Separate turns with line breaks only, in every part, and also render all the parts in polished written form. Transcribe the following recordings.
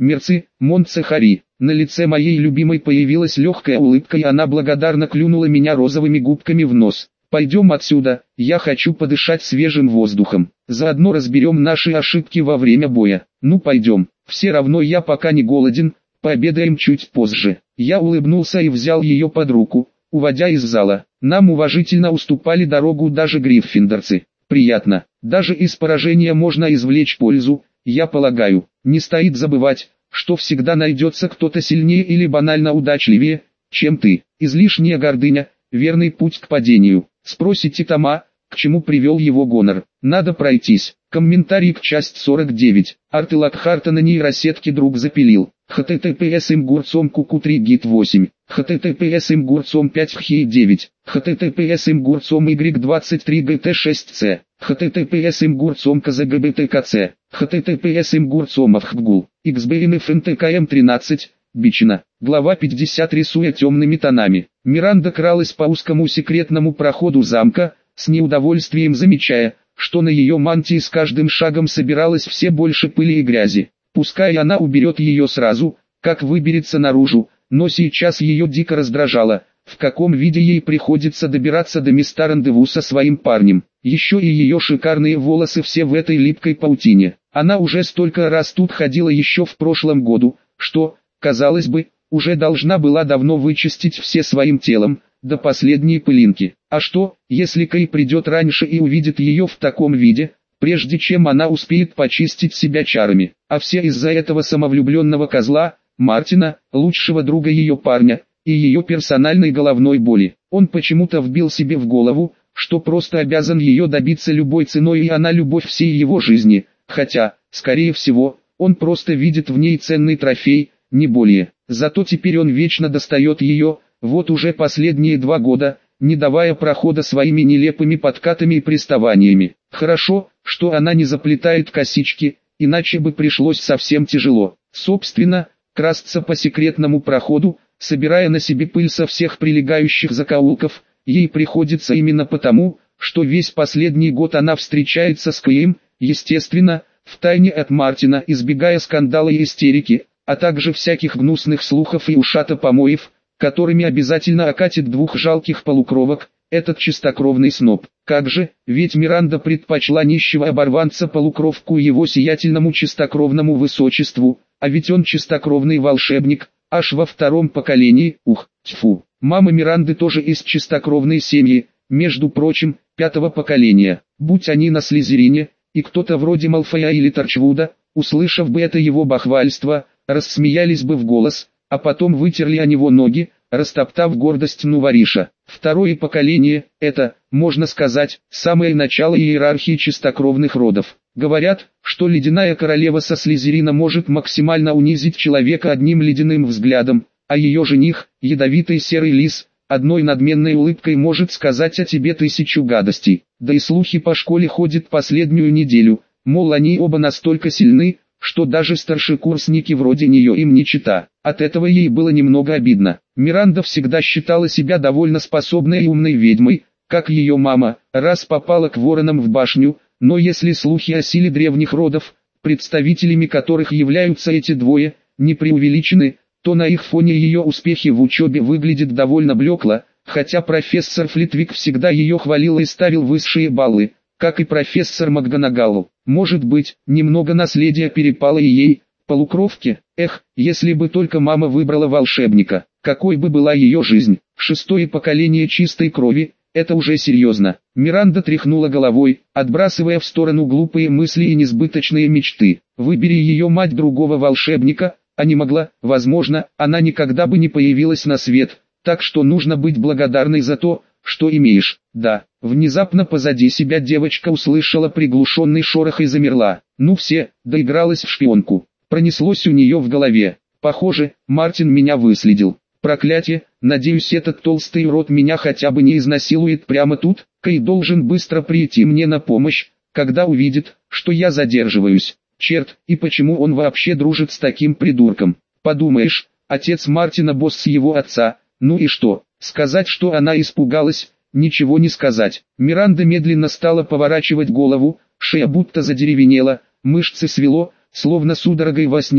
Мерси, Монтсахари. На лице моей любимой появилась легкая улыбка, и она благодарно клюнула меня розовыми губками в нос. «Пойдем отсюда, я хочу подышать свежим воздухом. Заодно разберем наши ошибки во время боя. Ну пойдем, все равно я пока не голоден, пообедаем чуть позже». Я улыбнулся и взял ее под руку, уводя из зала. Нам уважительно уступали дорогу даже гриффиндорцы. Приятно, даже из поражения можно извлечь пользу, я полагаю. Не стоит забывать, что всегда найдется кто-то сильнее или банально удачливее, чем ты. Излишняя гордыня – верный путь к падению. Спросите Тома, к чему привел его гонор. Надо пройтись. Комментарий к часть 49. Арты Локхарта на нейросетке друг запилил. https имгурцом куку3 гит 8. https имгурцом 5 хей 9. https имгурцом y23 gt6c. https имгурцом кзгбткц. https имгурцом авхгул. xbnfntkm 13. Бичина. Глава 50. Рисуя темными тонами. Миранда кралась по узкому секретному проходу замка, с неудовольствием замечая, что на ее мантии с каждым шагом собиралось все больше пыли и грязи. Пускай она уберет ее сразу, как выберется наружу, но сейчас ее дико раздражало, в каком виде ей приходится добираться до места рандеву со своим парнем. Еще и ее шикарные волосы все в этой липкой паутине. Она уже столько раз тут ходила еще в прошлом году, что, казалось бы, уже должна была давно вычистить все своим телом, до последней пылинки. А что, если Кэй придет раньше и увидит ее в таком виде, прежде чем она успеет почистить себя чарами? А все из-за этого самовлюбленного козла, Мартина, лучшего друга ее парня, и ее персональной головной боли. Он почему-то вбил себе в голову, что просто обязан ее добиться любой ценой, и она любовь всей его жизни, хотя, скорее всего, он просто видит в ней ценный трофей, не более. Зато теперь он вечно достает ее, вот уже последние 2 года, не давая прохода своими нелепыми подкатами и приставаниями. Хорошо, что она не заплетает косички, иначе бы пришлось совсем тяжело. Собственно, красться по секретному проходу, собирая на себе пыль со всех прилегающих закоулков, ей приходится именно потому, что весь последний год она встречается с Кэем, естественно, втайне от Мартина, избегая скандала и истерики, а также всяких гнусных слухов и ушата-помоев, которыми обязательно окатит 2 жалких полукровок, этот чистокровный сноб. Как же, ведь Миранда предпочла нищего оборванца-полукровку его сиятельному чистокровному высочеству, а ведь он чистокровный волшебник, аж во 2-м поколении, тьфу. Мама Миранды тоже из чистокровной семьи, между прочим, 5-го поколения. Будь они на Слизерине, и кто-то вроде Малфоя или Торчвуда, услышав бы это его бахвальство, рассмеялись бы в голос, а потом вытерли о него ноги, растоптав гордость Нувариша. 2-е поколение – это, можно сказать, самое начало иерархии чистокровных родов. Говорят, что ледяная королева со Слизерина может максимально унизить человека одним ледяным взглядом, а ее жених, ядовитый серый лис, одной надменной улыбкой может сказать о тебе 1000 гадостей. Да и слухи по школе ходят последнюю неделю, мол они оба настолько сильны, что даже старшекурсники вроде нее им не чита. От этого ей было немного обидно. Миранда всегда считала себя довольно способной и умной ведьмой, как ее мама, раз попала к воронам в башню, но если слухи о силе древних родов, представителями которых являются эти двое, не преувеличены, то на их фоне ее успехи в учебе выглядят довольно блекло, хотя профессор Флитвик всегда ее хвалил и ставил высшие баллы, как и профессор МакГонагалл. Может быть, немного наследия перепало и ей, полукровке? Эх, если бы только мама выбрала волшебника, какой бы была ее жизнь. 6-е поколение чистой крови, это уже серьезно. Миранда тряхнула головой, отбрасывая в сторону глупые мысли и несбыточные мечты. Выбери ее мать другого волшебника, а не могла, возможно, она никогда бы не появилась на свет, так что нужно быть благодарной за то, что имеешь. Да, внезапно позади себя девочка услышала приглушенный шорох и замерла. Ну все, доигралась в шпионку. Пронеслось у нее в голове. Похоже, Мартин меня выследил. Проклятие, надеюсь этот толстый урод меня хотя бы не изнасилует прямо тут. Кэй должен быстро прийти мне на помощь, когда увидит, что я задерживаюсь. Черт, и почему он вообще дружит с таким придурком? Подумаешь, отец Мартина босс его отца, ну и что? Сказать, что она испугалась, ничего не сказать. Миранда медленно стала поворачивать голову, шея будто задеревенела, мышцы свело, словно судорогой во сне,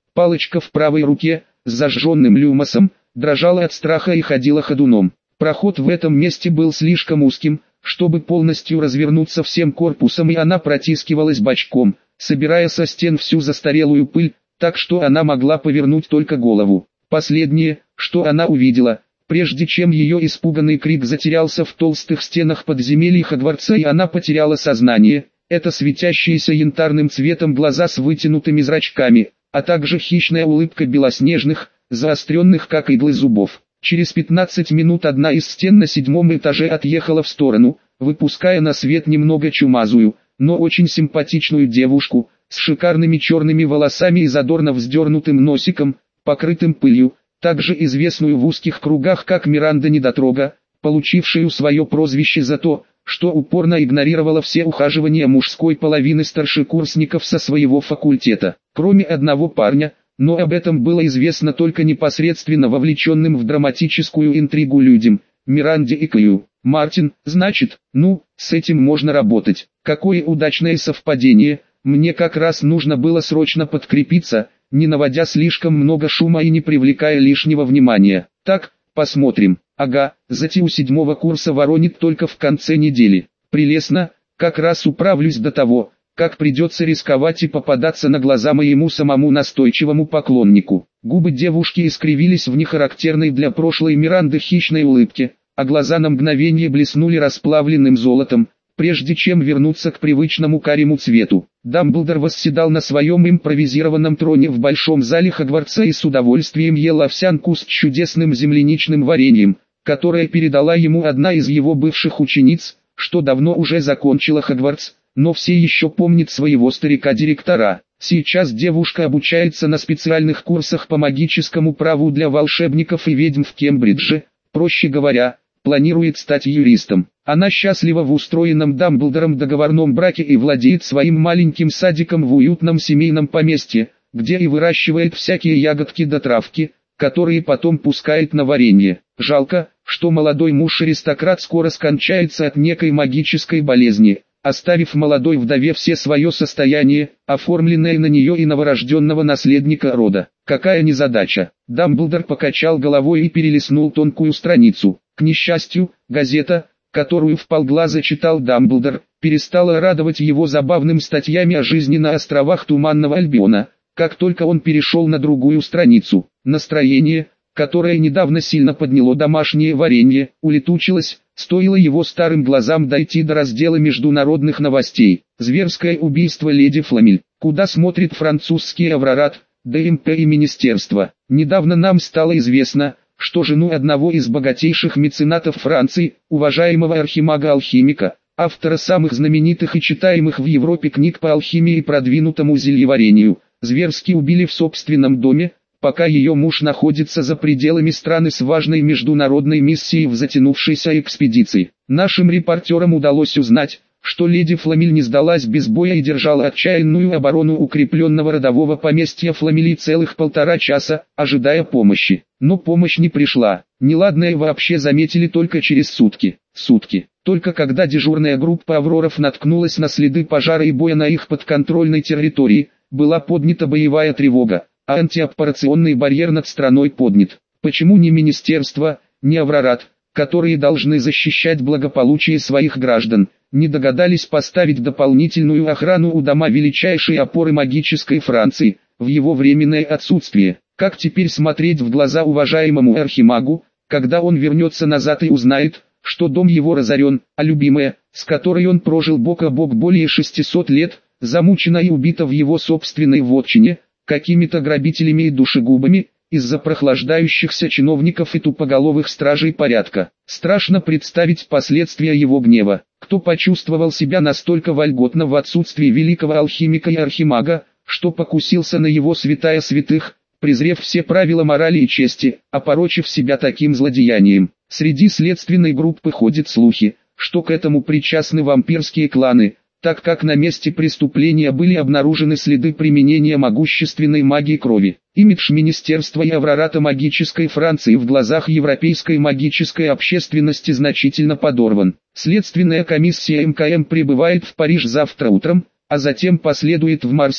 Палочка в правой руке, с зажженным люмосом, дрожала от страха и ходила ходуном. Проход в этом месте был слишком узким, чтобы полностью развернуться всем корпусом, и она протискивалась бочком, собирая со стен всю застарелую пыль, так что она могла повернуть только голову. Последнее, что она увидела, прежде чем ее испуганный крик затерялся в толстых стенах подземелья Хогвартса и она потеряла сознание, это светящиеся янтарным цветом глаза с вытянутыми зрачками, а также хищная улыбка белоснежных, заостренных как иглы зубов. Через 15 минут одна из стен на 7-м этаже отъехала в сторону, выпуская на свет немного чумазую, но очень симпатичную девушку, с шикарными черными волосами и задорно вздернутым носиком, покрытым пылью, также известную в узких кругах как Миранда Недотрога, получившую свое прозвище за то, что упорно игнорировала все ухаживания мужской половины старшекурсников со своего факультета, кроме одного парня, но об этом было известно только непосредственно вовлеченным в драматическую интригу людям, Миранде и Каю. Мартин, значит, ну, с этим можно работать. Какое удачное совпадение, мне как раз нужно было срочно подкрепиться, не наводя слишком много шума и не привлекая лишнего внимания. Так, посмотрим. Ага, затею 7-го курса воронит только в конце недели. Прелестно, как раз управлюсь до того, как придется рисковать и попадаться на глаза моему самому настойчивому поклоннику. Губы девушки искривились в нехарактерной для прошлой Миранды хищной улыбке, а глаза на мгновение блеснули расплавленным золотом, прежде чем вернуться к привычному карему цвету. Дамблдор восседал на своем импровизированном троне в большом зале Хогвартса и с удовольствием ел овсянку с чудесным земляничным вареньем, которое передала ему одна из его бывших учениц, что давно уже закончила Хогвартс, но все еще помнит своего старика-директора. Сейчас девушка обучается на специальных курсах по магическому праву для волшебников и ведьм в Кембридже, проще говоря, планирует стать юристом. Она счастлива в устроенном Дамблдором договорном браке и владеет своим маленьким садиком в уютном семейном поместье, где и выращивает всякие ягодки да травки, которые потом пускает на варенье. Жалко, что молодой муж-аристократ скоро скончается от некой магической болезни, оставив молодой вдове все свое состояние, оформленное на нее и новорожденного наследника рода. Какая незадача. Дамблдор покачал головой и перелистнул тонкую страницу. К несчастью, газета, которую вполглаза читал Дамблдор, перестала радовать его забавным статьями о жизни на островах Туманного Альбиона, как только он перешел на другую страницу. Настроение, которое недавно сильно подняло домашнее варенье, улетучилось, стоило его старым глазам дойти до раздела международных новостей. Зверское убийство леди Фламель. Куда смотрит французский Аврорат, ДМП и министерство. Недавно нам стало известно, что жену одного из богатейших меценатов Франции, уважаемого архимага-алхимика, автора самых знаменитых и читаемых в Европе книг по алхимии и продвинутому зельеварению, зверски убили в собственном доме, пока ее муж находится за пределами страны с важной международной миссией в затянувшейся экспедиции. Нашим репортерам удалось узнать, что леди Фламель не сдалась без боя и держала отчаянную оборону укрепленного родового поместья Фламели целых 1,5 часа, ожидая помощи. Но помощь не пришла. Неладное вообще заметили только через сутки. Только когда дежурная группа Авроров наткнулась на следы пожара и боя на их подконтрольной территории, была поднята боевая тревога, а антиоппорационный барьер над страной поднят. Почему ни министерство, ни Аврорат, которые должны защищать благополучие своих граждан, не догадались поставить дополнительную охрану у дома величайшей опоры магической Франции, в его временное отсутствие? Как теперь смотреть в глаза уважаемому архимагу, когда он вернется назад и узнает, что дом его разорен, а любимая, с которой он прожил бок о бок более 600 лет, замучена и убита в его собственной вотчине, какими-то грабителями и душегубами, из-за прохлаждающихся чиновников и тупоголовых стражей порядка? Страшно представить последствия его гнева. Кто почувствовал себя настолько вольготно в отсутствии великого алхимика и архимага, что покусился на его святая святых, презрев все правила морали и чести, опорочив себя таким злодеянием? Среди следственной группы ходят слухи, что к этому причастны вампирские кланы, так как на месте преступления были обнаружены следы применения могущественной магии крови. Имидж Министерства и Аврората магической Франции в глазах европейской магической общественности значительно подорван. Следственная комиссия МКМ прибывает в Париж завтра утром, а затем последует в Марсель,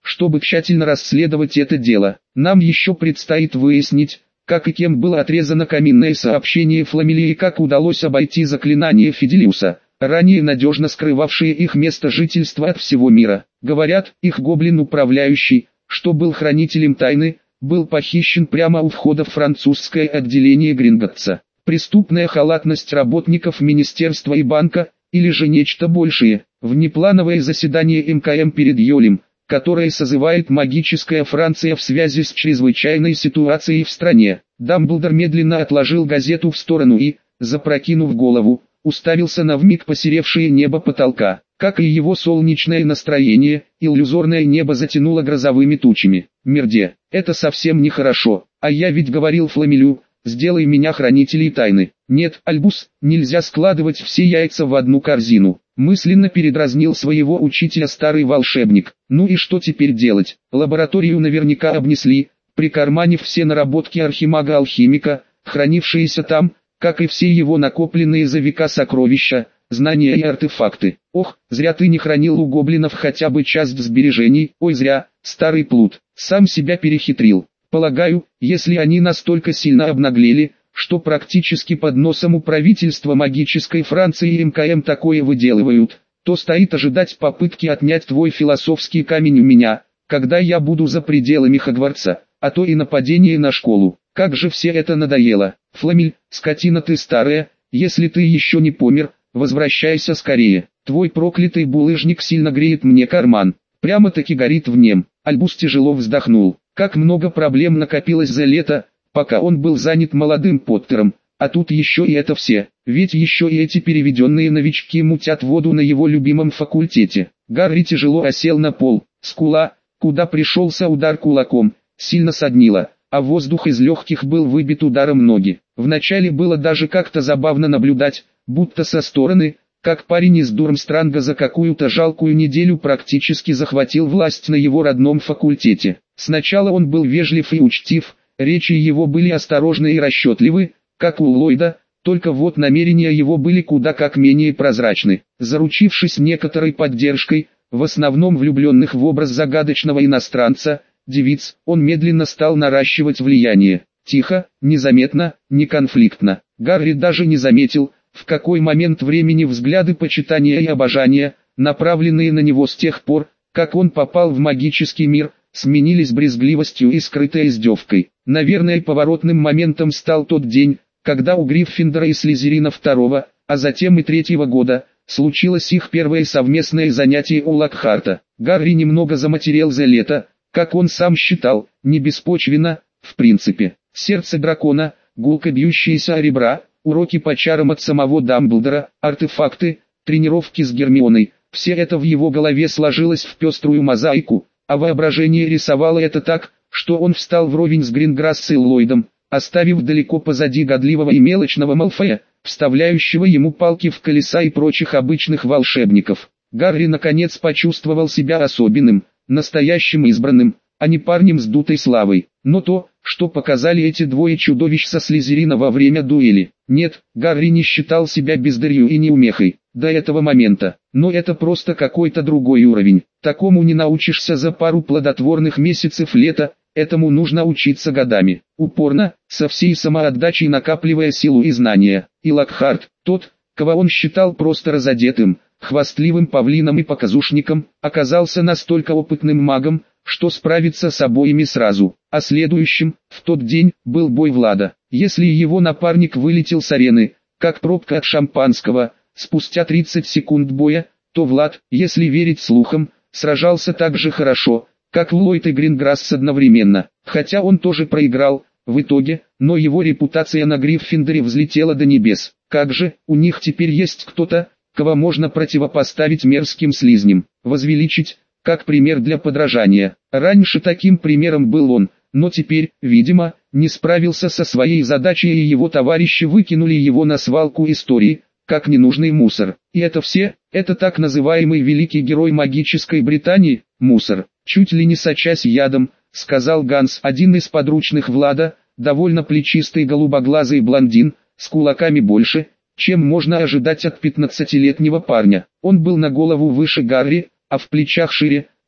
чтобы тщательно расследовать это дело. Нам еще предстоит выяснить, как и кем было отрезано каминное сообщение Фламелии и как удалось обойти заклинание Фиделиуса, ранее надежно скрывавшие их место жительства от всего мира. Говорят, их гоблин-управляющий, что был хранителем тайны, был похищен прямо у входа в французское отделение Гринготтса. Преступная халатность работников министерства и банка, или же нечто большее. Внеплановое заседание МКМ перед Йолем, которое созывает магическая Франция в связи с чрезвычайной ситуацией в стране. Дамблдор медленно отложил газету в сторону и, запрокинув голову, уставился на вмиг посеревшее небо потолка. Как и его солнечное настроение, иллюзорное небо затянуло грозовыми тучами. Мерде, это совсем нехорошо, а я ведь говорил Фламелю, сделай меня хранителей тайны. Нет, Альбус, нельзя складывать все яйца в одну корзину. Мысленно передразнил своего учителя старый волшебник. Ну и что теперь делать? Лабораторию наверняка обнесли, прикарманив все наработки архимага-алхимика, хранившиеся там, как и все его накопленные за века сокровища, знания и артефакты. Ох, зря ты не хранил у гоблинов хотя бы часть сбережений. Ой, зря, старый плут, сам себя перехитрил. Полагаю, если они настолько сильно обнаглели, что практически под носом у правительства магической Франции и МКМ такое выделывают, то стоит ожидать попытки отнять твой философский камень у меня, когда я буду за пределами Хогвартса, а то и нападение на школу. Как же все это надоело. Фламель, скотина ты старая, если ты еще не помер, возвращайся скорее. Твой проклятый булыжник сильно греет мне карман. Прямо-таки горит в нем. Альбус тяжело вздохнул. Как много проблем накопилось за лето, пока он был занят молодым Поттером. А тут еще и это все. Ведь еще и эти переведенные новички мутят воду на его любимом факультете. Гарри тяжело осел на пол. Скула, куда пришелся удар кулаком, сильно соднила, а воздух из легких был выбит ударом ноги. Вначале было даже как-то забавно наблюдать, будто со стороны, как парень из Дурмстранга за какую-то жалкую неделю практически захватил власть на его родном факультете. Сначала он был вежлив и учтив, речи его были осторожны и расчетливы, как у Ллойда, только вот намерения его были куда как менее прозрачны. Заручившись некоторой поддержкой, в основном влюбленных в образ загадочного иностранца, девиц, он медленно стал наращивать влияние. Тихо, незаметно, неконфликтно. Гарри даже не заметил, в какой момент времени взгляды почитания и обожания, направленные на него с тех пор, как он попал в магический мир, сменились брезгливостью и скрытой издевкой. Наверное, поворотным моментом стал тот день, когда у Гриффиндора и Слизерина второго, а затем и третьего года, случилось их первое совместное занятие у Локхарта. Гарри немного заматерел за лето, как он сам считал, не беспочвенно, в принципе. Сердце дракона, гулко бьющееся о ребра, уроки по чарам от самого Дамблдора, артефакты, тренировки с Гермионой, все это в его голове сложилось в пеструю мозаику, а воображение рисовало это так, что он встал вровень с Гринграсс и Ллойдом, оставив далеко позади годливого и мелочного Малфоя, вставляющего ему палки в колеса и прочих обычных волшебников. Гарри наконец почувствовал себя особенным, настоящим избранным, а не парнем с дутой славой. Но то, что показали эти двое чудовищ со Слизерина во время дуэли. Нет, Гарри не считал себя бездарью и неумехой до этого момента, но это просто какой-то другой уровень. Такому не научишься за пару плодотворных месяцев лета, этому нужно учиться годами, упорно, со всей самоотдачей накапливая силу и знания. И Локхарт, тот, кого он считал просто разодетым, хвастливым павлином и показушником, оказался настолько опытным магом, что справиться с обоими сразу. А следующим, в тот день, был бой Влада. Если его напарник вылетел с арены, как пробка от шампанского, спустя 30 секунд боя, то Влад, если верить слухам, сражался так же хорошо, как Ллойд и Гринграсс одновременно. Хотя он тоже проиграл, в итоге, но его репутация на Гриффиндоре взлетела до небес. Как же, у них теперь есть кто-то, кого можно противопоставить мерзким слизням, возвеличить, как пример для подражания. Раньше таким примером был он, но теперь, видимо, не справился со своей задачей и его товарищи выкинули его на свалку истории, как ненужный мусор. И это все, это так называемый великий герой магической Британии, мусор. Чуть ли не сочась ядом, сказал Ганс, один из подручных Влада, довольно плечистый голубоглазый блондин, с кулаками больше, чем можно ожидать от 15-летнего парня. Он был на голову выше Гарри, а в плечах шире,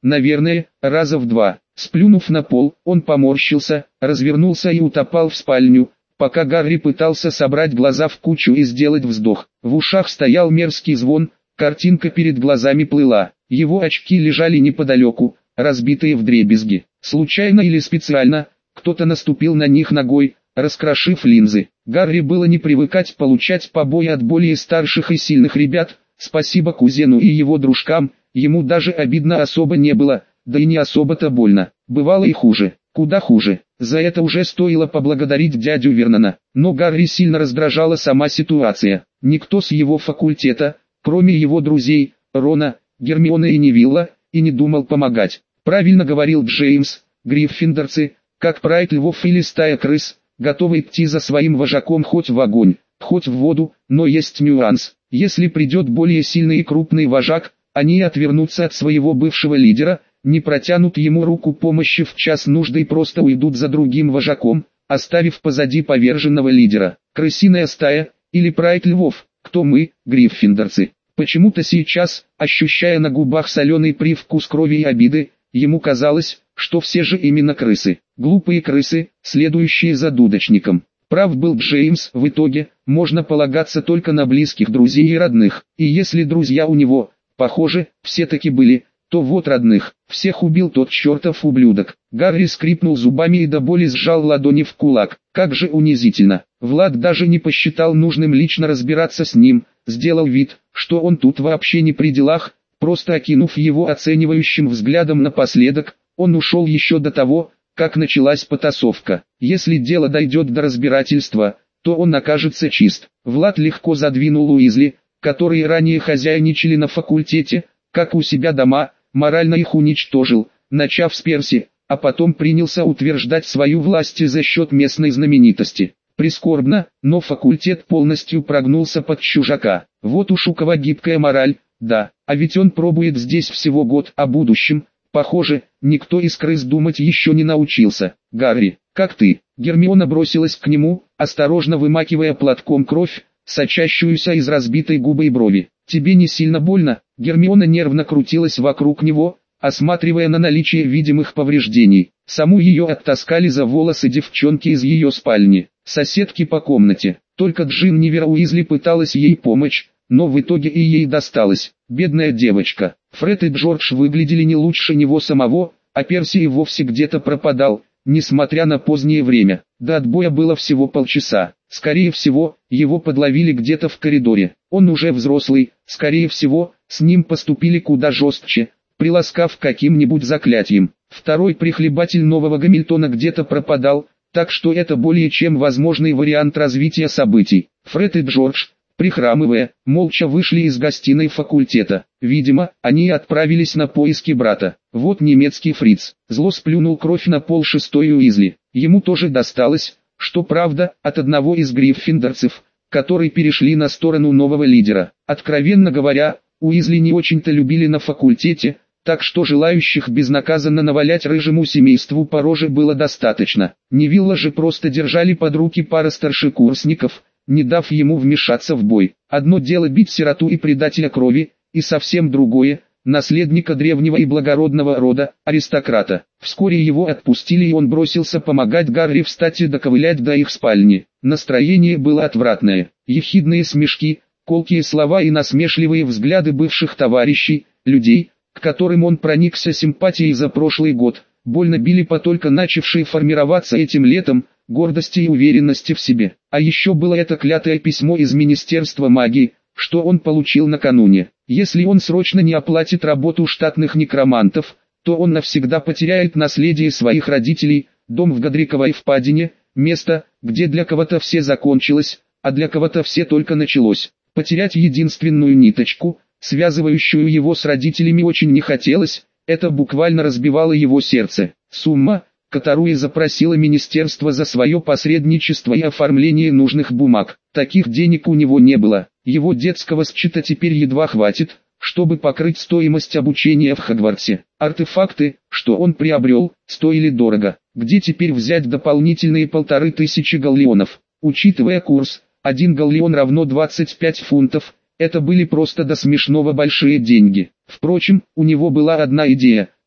наверное, раза в 2. Сплюнув на пол, он поморщился, развернулся и утопал в спальню, пока Гарри пытался собрать глаза в кучу и сделать вздох. В ушах стоял мерзкий звон, картинка перед глазами плыла, его очки лежали неподалеку, разбитые вдребезги. Случайно или специально, кто-то наступил на них ногой, раскрошив линзы. Гарри было не привыкать получать побои от более старших и сильных ребят, спасибо кузену и его дружкам, ему даже обидно особо не было, да и не особо-то больно. Бывало и хуже, куда хуже. За это уже стоило поблагодарить дядю Вернона. Но Гарри сильно раздражала сама ситуация. Никто с его факультета, кроме его друзей, Рона, Гермионы и Невилла, и не думал помогать. Правильно говорил Джеймс, гриффиндорцы, как прайд львов или стая крыс, готовы идти за своим вожаком хоть в огонь, хоть в воду, но есть нюанс. Если придет более сильный и крупный вожак, они отвернутся от своего бывшего лидера, не протянут ему руку помощи в час нужды и просто уйдут за другим вожаком, оставив позади поверженного лидера. Крысиная стая, или прайд львов, кто мы, гриффиндорцы. Почему-то сейчас, ощущая на губах соленый привкус крови и обиды, ему казалось, что все же именно крысы, глупые крысы, следующие за дудочником. Прав был Джеймс, в итоге, можно полагаться только на близких друзей и родных, и если друзья у него, похоже, все-таки были, то вот родных, всех убил тот чертов ублюдок. Гарри скрипнул зубами и до боли сжал ладони в кулак, как же унизительно. Влад даже не посчитал нужным лично разбираться с ним, сделал вид, что он тут вообще не при делах, просто окинув его оценивающим взглядом напоследок, он ушел еще до того, как началась потасовка. Если дело дойдет до разбирательства, то он окажется чист. Влад легко задвинул Уизли, которые ранее хозяйничали на факультете, как у себя дома, морально их уничтожил, начав с Перси, а потом принялся утверждать свою власть за счет местной знаменитости. Прискорбно, но факультет полностью прогнулся под чужака. Вот уж у кого гибкая мораль, да, а ведь он пробует здесь всего год, о будущем, похоже, никто из крыс думать еще не научился. Гарри, как ты? Гермиона бросилась к нему, осторожно вымакивая платком кровь, сочащуюся из разбитой губы и брови. Тебе не сильно больно? Гермиона нервно крутилась вокруг него, осматривая на наличие видимых повреждений. Саму ее оттаскали за волосы девчонки из ее спальни, соседки по комнате. Только Джиннивер Уизли пыталась ей помочь, но в итоге и ей досталось. Бедная девочка. Фред и Джордж выглядели не лучше него самого, а Перси и вовсе где-то пропадал, несмотря на позднее время. До отбоя было всего полчаса. Скорее всего, его подловили где-то в коридоре. Он уже взрослый, скорее всего, с ним поступили куда жестче, приласкав каким-нибудь заклятием. Второй прихлебатель нового Гамильтона где-то пропадал, так что это более чем возможный вариант развития событий. Фред и Джордж, прихрамывая, молча вышли из гостиной факультета. Видимо, они отправились на поиски брата. Вот немецкий фриц. Зло сплюнул кровь на пол шестой Уизли. Ему тоже досталось, что правда, от одного из гриффиндорцев, которые перешли на сторону нового лидера. Откровенно говоря, Уизли не очень-то любили на факультете, так что желающих безнаказанно навалять рыжему семейству по роже было достаточно. Невилла же просто держали под руки пара старшекурсников, не дав ему вмешаться в бой. Одно дело бить сироту и предателя крови, и совсем другое – наследника древнего и благородного рода, аристократа. Вскоре его отпустили и он бросился помогать Гарри встать и доковылять до их спальни. Настроение было отвратное. Ехидные смешки, колкие слова и насмешливые взгляды бывших товарищей, людей, к которым он проникся симпатией за прошлый год, больно били по только начавшей формироваться этим летом, гордости и уверенности в себе. А еще было это клятое письмо из Министерства магии, что он получил накануне. Если он срочно не оплатит работу штатных некромантов, то он навсегда потеряет наследие своих родителей, дом в Годриковой впадине, место, где для кого-то все закончилось, а для кого-то все только началось. Потерять единственную ниточку, связывающую его с родителями, очень не хотелось, это буквально разбивало его сердце. Сумма, которую запросило министерство за свое посредничество и оформление нужных бумаг. Таких денег у него не было. Его детского счета теперь едва хватит, чтобы покрыть стоимость обучения в Хогвартсе. Артефакты, что он приобрел, стоили дорого. Где теперь взять дополнительные 1500 галлеонов? Учитывая курс, 1 галлеон равно 25 фунтов, это были просто до смешного большие деньги. Впрочем, у него была одна идея,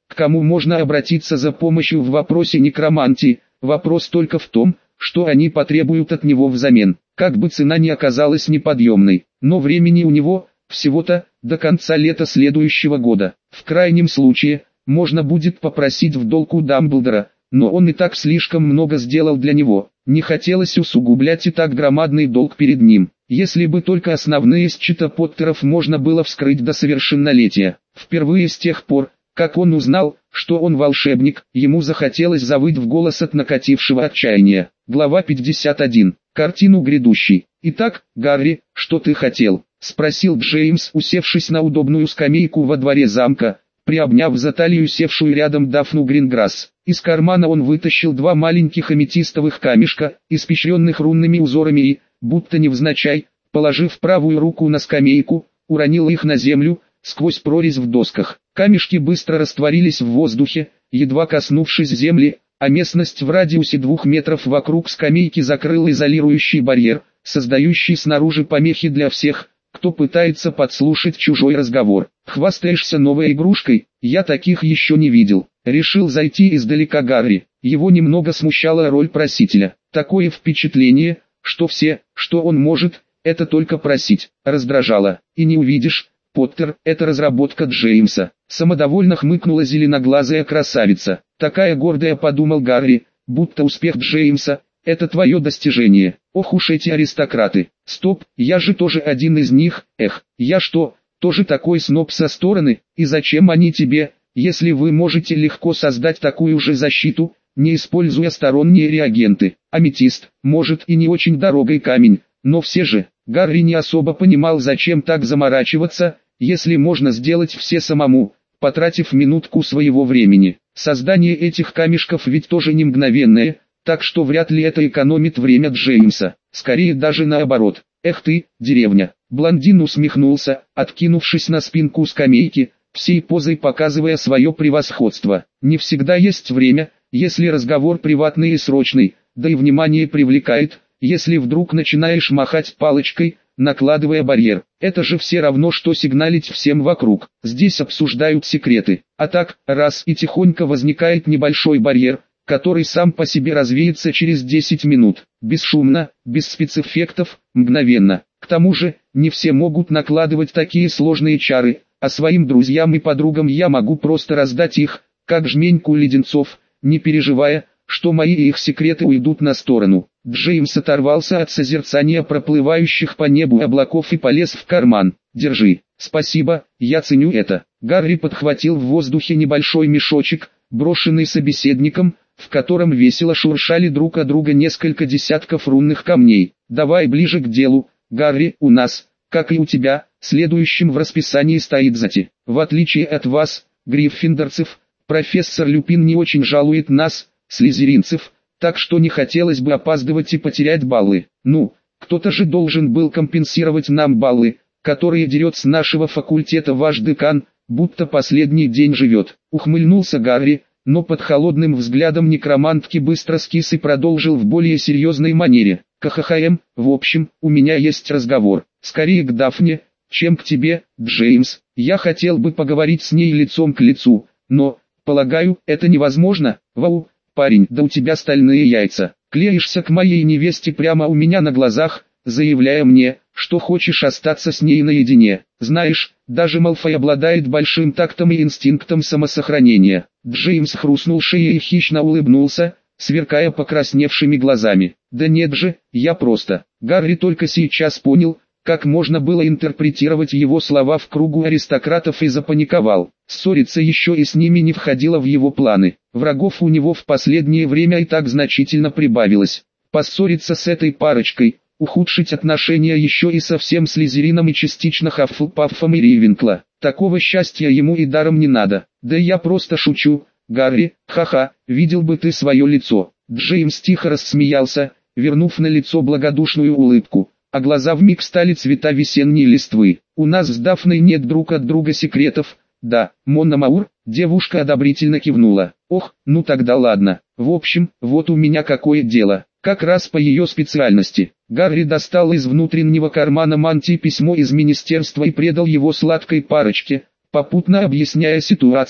к кому можно обратиться за помощью в вопросе некромантии, вопрос только в том, что они потребуют от него взамен. Как бы цена ни оказалась неподъемной, но времени у него, всего-то, до конца лета следующего года. В крайнем случае, можно будет попросить в долг у Дамблдора, но он и так слишком много сделал для него. Не хотелось усугублять и так громадный долг перед ним. Если бы только основные счета Поттеров можно было вскрыть до совершеннолетия. Впервые с тех пор, как он узнал, что он волшебник, ему захотелось завыть в голос от накатившего отчаяния. Глава 51. Картину грядущей. «Итак, Гарри, что ты хотел?» — спросил Джеймс, усевшись на удобную скамейку во дворе замка, приобняв за талию севшую рядом Дафну Гринграсс. Из кармана он вытащил два маленьких аметистовых камешка, испещренных рунными узорами и, будто невзначай, положив правую руку на скамейку, уронил их на землю, сквозь прорезь в досках. Камешки быстро растворились в воздухе, едва коснувшись земли, а местность в радиусе 2 метров вокруг скамейки закрыл изолирующий барьер, создающий снаружи помехи для всех, кто пытается подслушать чужой разговор. «Хвастаешься новой игрушкой? Я таких еще не видел». Решил зайти издалека Гарри. Его немного смущала роль просителя. Такое впечатление, что все, что он может, это только просить, раздражало. «И не увидишь, Поттер, это разработка Джеймса». Самодовольно хмыкнула зеленоглазая красавица. «Такая гордая», подумал Гарри, будто успех Джеймса — это твое достижение. Ох уж эти аристократы. Стоп, я же тоже один из них. Эх, я что, тоже такой сноб со стороны? И зачем они тебе, если вы можете легко создать такую же защиту, не используя сторонние реагенты? Аметист, может и не очень дорогой камень, но все же. Гарри не особо понимал, зачем так заморачиваться, если можно сделать все самому, потратив минутку своего времени. Создание этих камешков ведь тоже не мгновенное, так что вряд ли это экономит время Джеймса, скорее даже наоборот. «Эх ты, деревня!» Блондин усмехнулся, откинувшись на спинку скамейки, всей позой показывая свое превосходство. «Не всегда есть время, если разговор приватный и срочный, да и внимание привлекает, если вдруг начинаешь махать палочкой, накладывая барьер. Это же все равно, что сигналить всем вокруг. Здесь обсуждают секреты. А так, раз и тихонько возникает небольшой барьер, который сам по себе развеется через 10 минут. Бесшумно, без спецэффектов, мгновенно. К тому же, не все могут накладывать такие сложные чары, а своим друзьям и подругам я могу просто раздать их, как жменьку леденцов, не переживая, что мои и их секреты уйдут на сторону». Джеймс оторвался от созерцания проплывающих по небу облаков и полез в карман. «Держи». «Спасибо, я ценю это». Гарри подхватил в воздухе небольшой мешочек, брошенный собеседником, в котором весело шуршали друг от друга несколько десятков рунных камней. «Давай ближе к делу, Гарри, у нас, как и у тебя, следующим в расписании стоит Зати. В отличие от вас, гриффиндорцев, профессор Люпин не очень жалует нас, слизеринцев, так что не хотелось бы опаздывать и потерять баллы. Ну, кто-то же должен был компенсировать нам баллы, которые дерет с нашего факультета ваш декан, будто последний день живет». Ухмыльнулся Гарри, но под холодным взглядом некромантки быстро скис и продолжил в более серьезной манере. «КХХМ, в общем, у меня есть разговор, скорее к Дафне, чем к тебе, Джеймс. Я хотел бы поговорить с ней лицом к лицу, но, полагаю, это невозможно. Вау, парень, да у тебя стальные яйца. Клеишься к моей невесте прямо у меня на глазах, заявляя мне, что хочешь остаться с ней наедине. Знаешь, даже Малфой обладает большим тактом и инстинктом самосохранения». Джеймс хрустнул шеей и хищно улыбнулся, сверкая покрасневшими глазами. «Да нет же, я просто...» Гарри только сейчас понял, как можно было интерпретировать его слова в кругу аристократов, и запаниковал. Ссориться еще и с ними не входило в его планы. Врагов у него в последнее время и так значительно прибавилось. Поссориться с этой парочкой, ухудшить отношения еще и со всем Слизерином и частично Хаффлпаффом и Ривенкла. Такого счастья ему и даром не надо. «Да я просто шучу, Гарри, ха-ха, видел бы ты свое лицо». Джеймс тихо рассмеялся, вернув на лицо благодушную улыбку, а глаза вмиг стали цвета весенней листвы. «У нас с Дафной нет друг от друга секретов, да, Мона Маур?» Девушка одобрительно кивнула. «Ох, ну тогда ладно. В общем, вот у меня какое дело, как раз по ее специальности». Гарри достал из внутреннего кармана мантии письмо из министерства и предал его сладкой парочке, попутно объясняя ситуацию,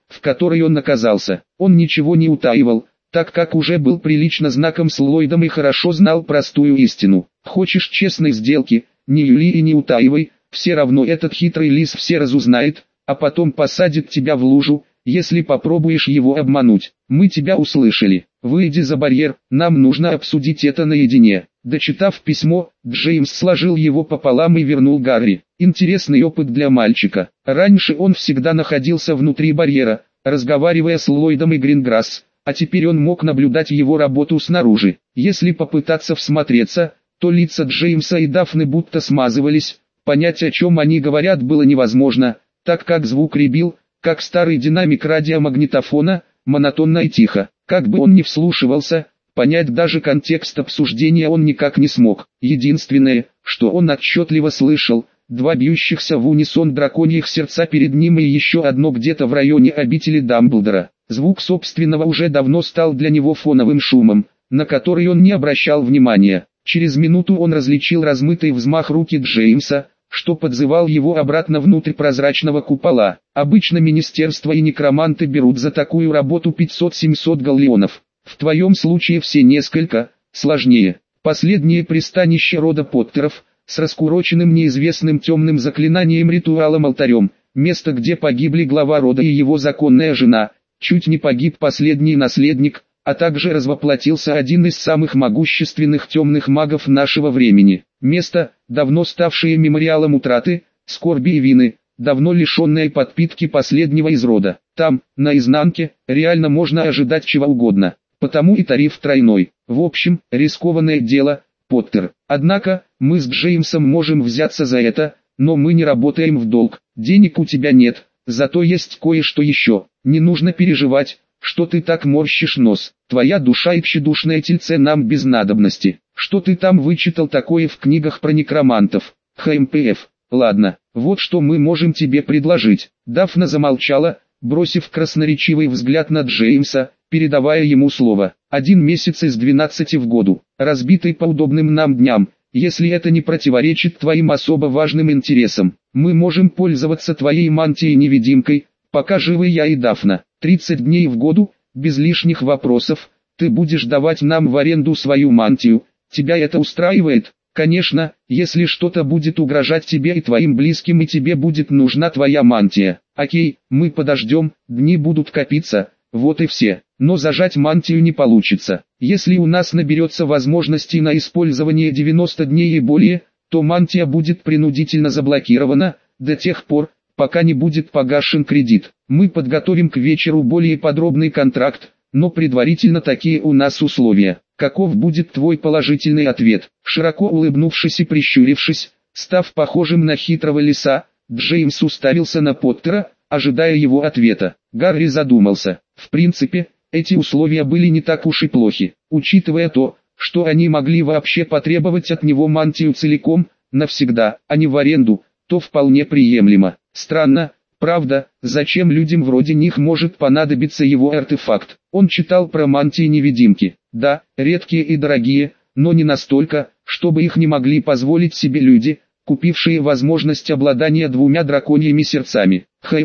в которой он оказался. Он ничего не утаивал, так как уже был прилично знаком с Ллойдом и хорошо знал простую истину. Хочешь честной сделки, не юли и не утаивай, все равно этот хитрый лис все разузнает, а потом посадит тебя в лужу, если попробуешь его обмануть. Мы тебя услышали. Выйди за барьер, нам нужно обсудить это наедине. Дочитав письмо, Джеймс сложил его пополам и вернул Гарри. Интересный опыт для мальчика. Раньше он всегда находился внутри барьера, разговаривая с Ллойдом и Гринграсс, а теперь он мог наблюдать его работу снаружи. Если попытаться всмотреться, то лица Джеймса и Дафны будто смазывались, понять, о чем они говорят, было невозможно, так как звук рябил, как старый динамик радиомагнитофона, монотонно и тихо. Как бы он ни вслушивался, понять даже контекст обсуждения он никак не смог. Единственное, что он отчетливо слышал, два бьющихся в унисон драконьих сердца перед ним и еще одно где-то в районе обители Дамблдора. Звук собственного уже давно стал для него фоновым шумом, на который он не обращал внимания. Через минуту он различил размытый взмах руки Джеймса, что подзывал его обратно внутрь прозрачного купола. Обычно министерства и некроманты берут за такую работу 500-700 галлеонов. В твоем случае все несколько сложнее. Последнее пристанище рода Поттеров, с раскуроченным неизвестным темным заклинанием ритуалом-алтарем, место, где погибли глава рода и его законная жена, чуть не погиб последний наследник, а также развоплотился один из самых могущественных темных магов нашего времени. Место, давно ставшее мемориалом утраты, скорби и вины, давно лишенное подпитки последнего из рода. Там, на изнанке, реально можно ожидать чего угодно. Потому и тариф тройной. В общем, рискованное дело, Поттер. Однако, мы с Джеймсом можем взяться за это, но мы не работаем в долг. Денег у тебя нет, зато есть кое-что еще. Не нужно переживать, что ты так морщишь нос. Твоя душа и тщедушное тельце нам без надобности. Что ты там вычитал такое в книгах про некромантов? ХМПФ. Ладно, вот что мы можем тебе предложить. Дафна замолчала, бросив красноречивый взгляд на Джеймса, передавая ему слово. 1 месяц из 12 в году, разбитый по удобным нам дням. Если это не противоречит твоим особо важным интересам, мы можем пользоваться твоей мантией-невидимкой, пока живы я и Дафна. 30 дней в году, без лишних вопросов, ты будешь давать нам в аренду свою мантию. Тебя это устраивает? Конечно, если что-то будет угрожать тебе и твоим близким и тебе будет нужна твоя мантия. Окей, мы подождем, дни будут копиться, вот и все. Но зажать мантию не получится. Если у нас наберется возможностей на использование 90 дней и более, то мантия будет принудительно заблокирована, до тех пор, пока не будет погашен кредит. Мы подготовим к вечеру более подробный контракт, но предварительно такие у нас условия. Каков будет твой положительный ответ? Широко улыбнувшись и прищурившись, став похожим на хитрого лиса, Джеймс уставился на Поттера, ожидая его ответа. Гарри задумался. В принципе, эти условия были не так уж и плохи, учитывая то, что они могли вообще потребовать от него мантию целиком, навсегда, а не в аренду, то вполне приемлемо. Странно, правда, зачем людям вроде них может понадобиться его артефакт? Он читал про мантии-невидимки. Да, редкие и дорогие, но не настолько, чтобы их не могли позволить себе люди, купившие возможность обладания 2 драконьими сердцами.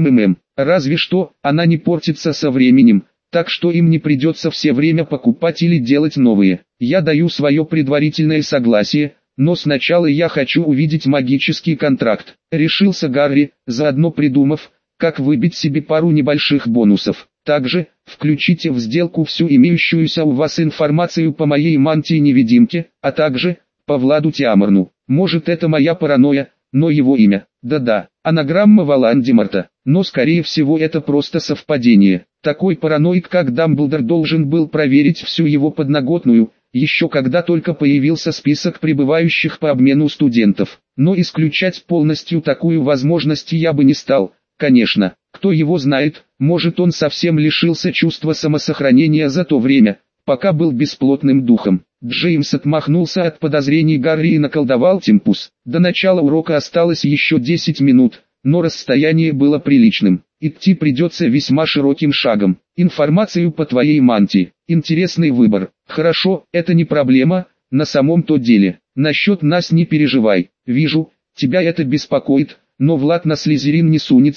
Разве что, она не портится со временем, так что им не придется все время покупать или делать новые. Я даю свое предварительное согласие, но сначала я хочу увидеть магический контракт. Решился Гарри, заодно придумав, как выбить себе пару небольших бонусов. Также, включите в сделку всю имеющуюся у вас информацию по моей мантии-невидимке, а также, по Владу Тиамарну. Может, это моя паранойя, но его имя, да-да, анаграмма Волан-де-Морта, но скорее всего это просто совпадение. Такой параноик как Дамблдор должен был проверить всю его подноготную, еще когда только появился список прибывающих по обмену студентов. Но исключать полностью такую возможность я бы не стал, конечно. Кто его знает, может он совсем лишился чувства самосохранения за то время, пока был бесплотным духом. Джеймс отмахнулся от подозрений Гарри и наколдовал Тимпус. До начала урока осталось еще 10 минут, но расстояние было приличным. Идти придется весьма широким шагом. Информацию по твоей мантии. Интересный выбор. Хорошо, это не проблема, на самом-то деле. Насчет нас не переживай. Вижу, тебя это беспокоит, но Влад на Слизерин не сунется.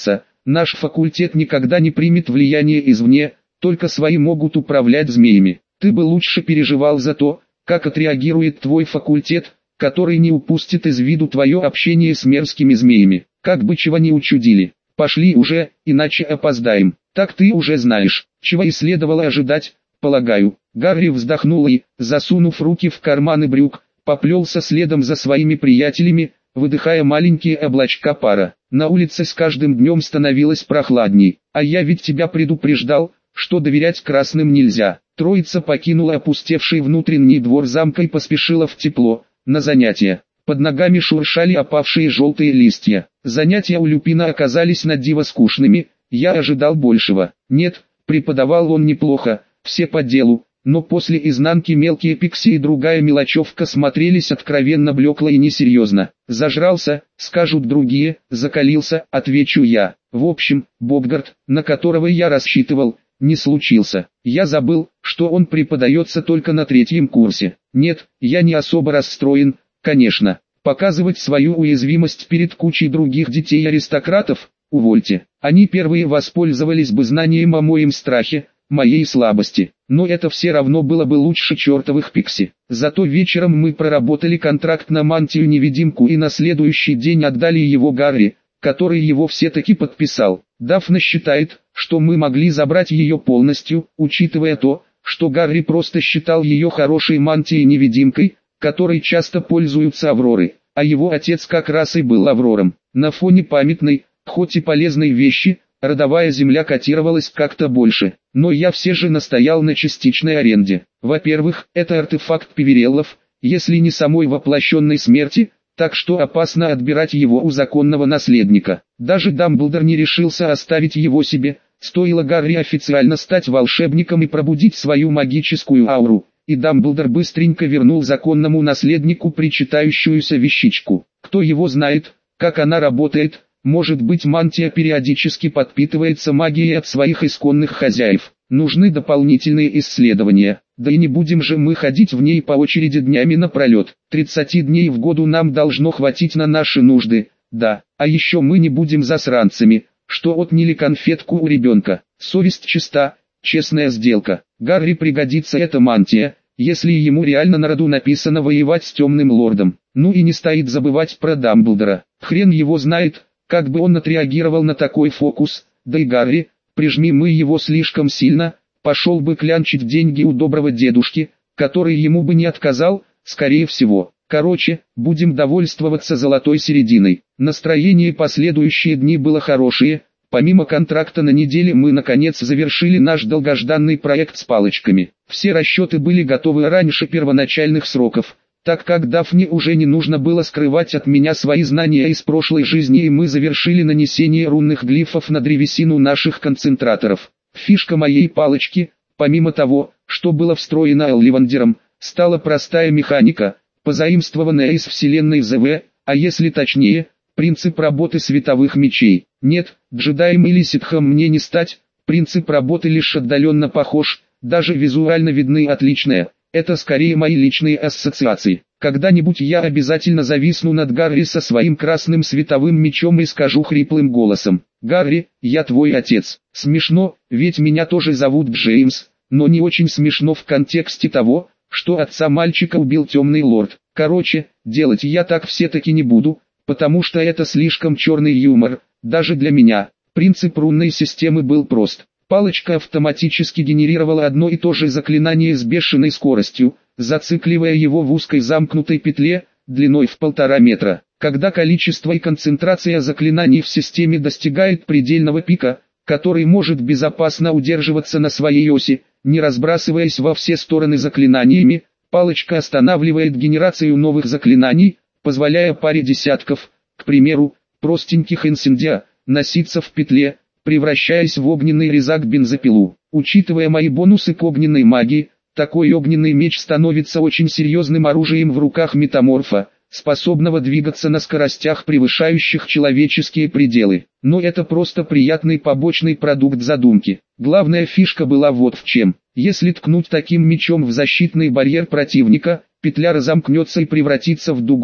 Наш факультет никогда не примет влияние извне, только свои могут управлять змеями. Ты бы лучше переживал за то, как отреагирует твой факультет, который не упустит из виду твое общение с мерзкими змеями. Как бы чего не учудили. Пошли уже, иначе опоздаем. Так ты уже знаешь, чего и следовало ожидать, полагаю. Гарри вздохнул и, засунув руки в карманы брюк, поплелся следом за своими приятелями, выдыхая маленькие облачка пара. На улице с каждым днем становилось прохладней. А я ведь тебя предупреждал, что доверять красным нельзя. Троица покинула опустевший внутренний двор замка и поспешила в тепло, на занятия. Под ногами шуршали опавшие желтые листья. Занятия у Люпина оказались на диво скучными, я ожидал большего. Нет, преподавал он неплохо, все по делу, но после изнанки мелкие пикси и другая мелочевка смотрелись откровенно блекло и несерьезно. Зажрался, скажут другие, закалился, отвечу я. В общем, Бобгарт, на которого я рассчитывал, не случился. Я забыл, что он преподается только на 3-м курсе. Нет, я не особо расстроен, конечно. Показывать свою уязвимость перед кучей других детей-аристократов, увольте. Они первые воспользовались бы знанием о моем страхе, моей слабости. Но это все равно было бы лучше чертовых пикси. Зато вечером мы проработали контракт на мантию-невидимку и на следующий день отдали его Гарри, который его все-таки подписал. Дафна считает, что мы могли забрать ее полностью, учитывая то, что Гарри просто считал ее хорошей мантией-невидимкой, которой часто пользуются Авроры, а его отец как раз и был Аврором. На фоне памятной, хоть и полезной вещи, родовая земля котировалась как-то больше, но я все же настоял на частичной аренде. Во-первых, это артефакт Пивереллов, если не самой воплощенной смерти, так что опасно отбирать его у законного наследника. Даже Дамблдор не решился оставить его себе, стоило Гарри официально стать волшебником и пробудить свою магическую ауру, и Дамблдор быстренько вернул законному наследнику причитающуюся вещичку. Кто его знает, как она работает, может быть мантия периодически подпитывается магией от своих исконных хозяев. Нужны дополнительные исследования, да и не будем же мы ходить в ней по очереди днями напролет. 30 дней в году нам должно хватить на наши нужды, да, а еще мы не будем засранцами, что отняли конфетку у ребенка. Совесть чиста, честная сделка. Гарри пригодится эта мантия, если ему реально на роду написано воевать с темным лордом. Ну и не стоит забывать про Дамблдора. Хрен его знает, как бы он отреагировал на такой фокус, да и Гарри, прижми мы его слишком сильно, пошел бы клянчить деньги у доброго дедушки, который ему бы не отказал, скорее всего. Короче, будем довольствоваться золотой серединой. Настроение последующие дни было хорошее, помимо контракта на неделе мы наконец завершили наш долгожданный проект с палочками. Все расчеты были готовы раньше первоначальных сроков, так как Дафне уже не нужно было скрывать от меня свои знания из прошлой жизни, и мы завершили нанесение рунных глифов на древесину наших концентраторов. Фишка моей палочки, помимо того, что было встроено Элливандером, стала простая механика, позаимствованная из вселенной ЗВ, а если точнее, принцип работы световых мечей. Нет, джедаем или ситхом мне не стать, принцип работы лишь отдаленно похож, даже визуально видны отличия. Это скорее мои личные ассоциации. Когда-нибудь я обязательно зависну над Гарри со своим красным световым мечом и скажу хриплым голосом: «Гарри, я твой отец». Смешно, ведь меня тоже зовут Джеймс, но не очень смешно в контексте того, что отца мальчика убил темный лорд. Короче, делать я так все-таки не буду, потому что это слишком черный юмор, даже для меня. Принцип рунной системы был прост. Палочка автоматически генерировала одно и то же заклинание с бешеной скоростью, зацикливая его в узкой замкнутой петле, длиной в 1,5 метра. Когда количество и концентрация заклинаний в системе достигает предельного пика, который может безопасно удерживаться на своей оси, не разбрасываясь во все стороны заклинаниями, палочка останавливает генерацию новых заклинаний, позволяя паре десятков, к примеру, простеньких инсендиа, носиться в петле, превращаясь в огненный резак-бензопилу. Учитывая мои бонусы к огненной магии, такой огненный меч становится очень серьезным оружием в руках метаморфа, способного двигаться на скоростях, превышающих человеческие пределы. Но это просто приятный побочный продукт задумки. Главная фишка была вот в чем. Если ткнуть таким мечом в защитный барьер противника, петля разомкнется и превратится в дугу,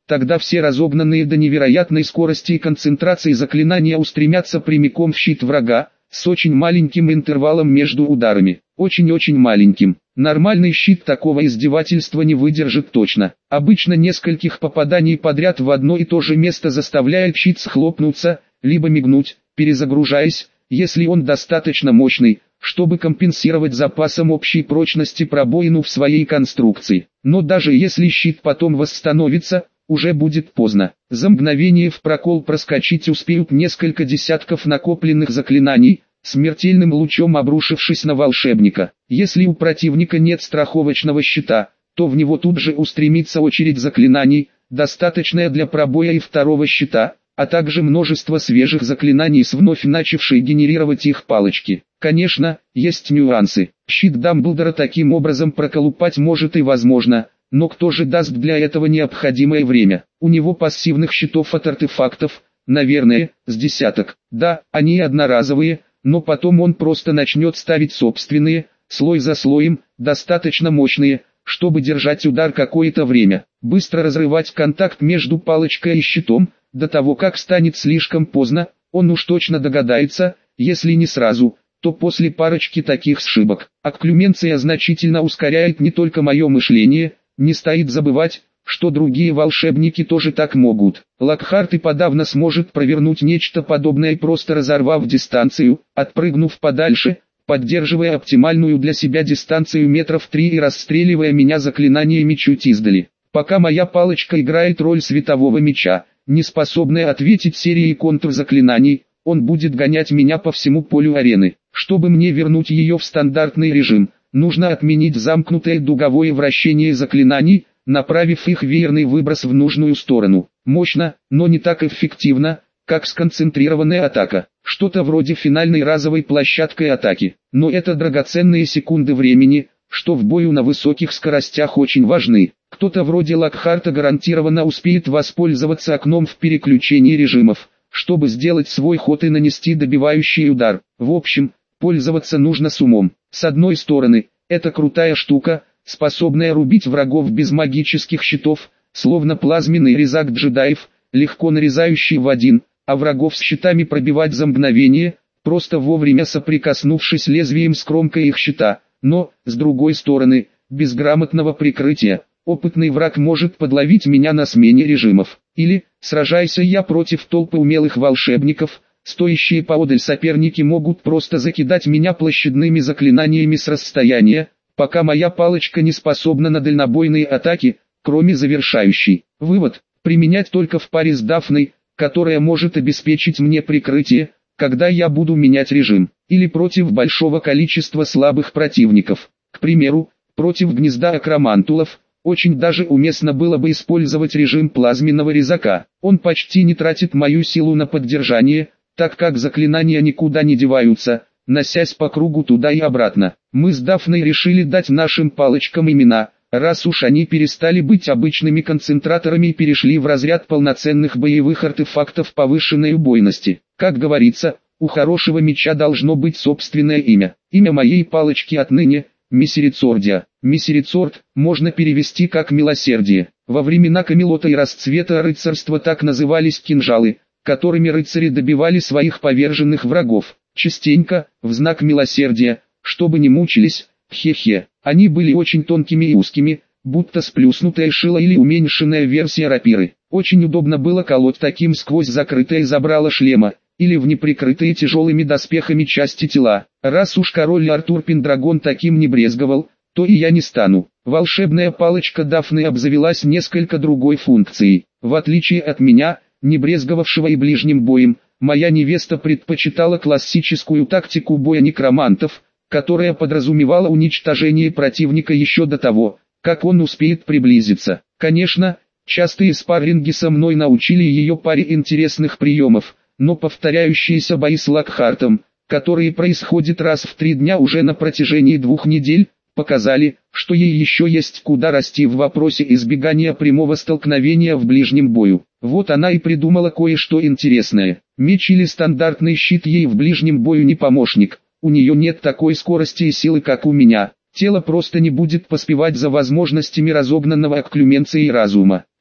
тогда все разогнанные до невероятной скорости и концентрации заклинания устремятся прямиком в щит врага, с очень маленьким интервалом между ударами, очень-очень маленьким. Нормальный щит такого издевательства не выдержит точно. Обычно нескольких попаданий подряд в одно и то же место заставляет щит схлопнуться, либо мигнуть, перезагружаясь, если он достаточно мощный, чтобы компенсировать запасом общей прочности пробоину в своей конструкции. Но даже если щит потом восстановится, уже будет поздно. За мгновение в прокол проскочить успеют несколько десятков накопленных заклинаний, смертельным лучом обрушившись на волшебника. Если у противника нет страховочного щита, то в него тут же устремится очередь заклинаний, достаточная для пробоя и второго щита, а также множество свежих заклинаний с вновь начавшей генерировать их палочки. Конечно, есть нюансы. Щит Дамблдора таким образом проколупать может и возможно, но кто же даст для этого необходимое время? У него пассивных щитов от артефактов, наверное, с десяток. Да, они одноразовые, но потом он просто начнет ставить собственные, слой за слоем, достаточно мощные, чтобы держать удар какое-то время. Быстро разрывать контакт между палочкой и щитом, до того как станет слишком поздно, он уж точно догадается, если не сразу, то после парочки таких сшибок. Окклюменция значительно ускоряет не только мое мышление, не стоит забывать, что другие волшебники тоже так могут. Локхарт и подавно сможет провернуть нечто подобное, просто разорвав дистанцию, отпрыгнув подальше, поддерживая оптимальную для себя дистанцию метров 3 и расстреливая меня заклинаниями чуть издали. Пока моя палочка играет роль светового меча, не способная ответить серией контрзаклинаний, он будет гонять меня по всему полю арены. Чтобы мне вернуть ее в стандартный режим, нужно отменить замкнутое дуговое вращение заклинаний, направив их веерный выброс в нужную сторону. Мощно, но не так эффективно, как сконцентрированная атака. Что-то вроде финальной разовой площадкой атаки. Но это драгоценные секунды времени, что в бою на высоких скоростях очень важны. Кто-то вроде Локхарта гарантированно успеет воспользоваться окном в переключении режимов, чтобы сделать свой ход и нанести добивающий удар. В общем, пользоваться нужно с умом. С одной стороны, это крутая штука, способная рубить врагов без магических щитов, словно плазменный резак джедаев, легко нарезающий в один, а врагов с щитами пробивать за мгновение, просто вовремя соприкоснувшись лезвием с кромкой их щита. Но, с другой стороны, без грамотного прикрытия, опытный враг может подловить меня на смене режимов. Или, сражайся я против толпы умелых волшебников, стоящие поодаль соперники могут просто закидать меня площадными заклинаниями с расстояния, пока моя палочка не способна на дальнобойные атаки, кроме завершающей. Вывод: применять только в паре с Дафной, которая может обеспечить мне прикрытие, когда я буду менять режим, или против большого количества слабых противников. К примеру, против гнезда акромантулов, очень даже уместно было бы использовать режим плазменного резака. Он почти не тратит мою силу на поддержание, так как заклинания никуда не деваются, носясь по кругу туда и обратно. Мы с Дафной решили дать нашим палочкам имена, раз уж они перестали быть обычными концентраторами и перешли в разряд полноценных боевых артефактов повышенной убойности. Как говорится, у хорошего меча должно быть собственное имя. Имя моей палочки отныне — Мисерицордия. Мисерицорд можно перевести как «милосердие». Во времена Камелота и расцвета рыцарства так назывались кинжалы, которыми рыцари добивали своих поверженных врагов. Частенько, в знак милосердия, чтобы не мучились, хе-хе. Они были очень тонкими и узкими, будто сплюснутая шила или уменьшенная версия рапиры. Очень удобно было колоть таким сквозь закрытое забрало шлема, или в неприкрытые тяжелыми доспехами части тела. Раз уж король Артур Пендрагон таким не брезговал, то и я не стану. Волшебная палочка Дафны обзавелась несколько другой функцией. В отличие от меня, не брезговавшего и ближним боем, моя невеста предпочитала классическую тактику боя некромантов, которая подразумевала уничтожение противника еще до того, как он успеет приблизиться. Конечно, частые спарринги со мной научили ее паре интересных приемов, но повторяющиеся бои с Локхартом, которые происходят раз в 3 дня уже на протяжении 2 недель, показали, что ей еще есть куда расти в вопросе избегания прямого столкновения в ближнем бою. Вот она и придумала кое-что интересное. Меч или стандартный щит ей в ближнем бою не помощник, у нее нет такой скорости и силы, как у меня. Тело просто не будет поспевать за возможностями разогнанного окклюменции разума.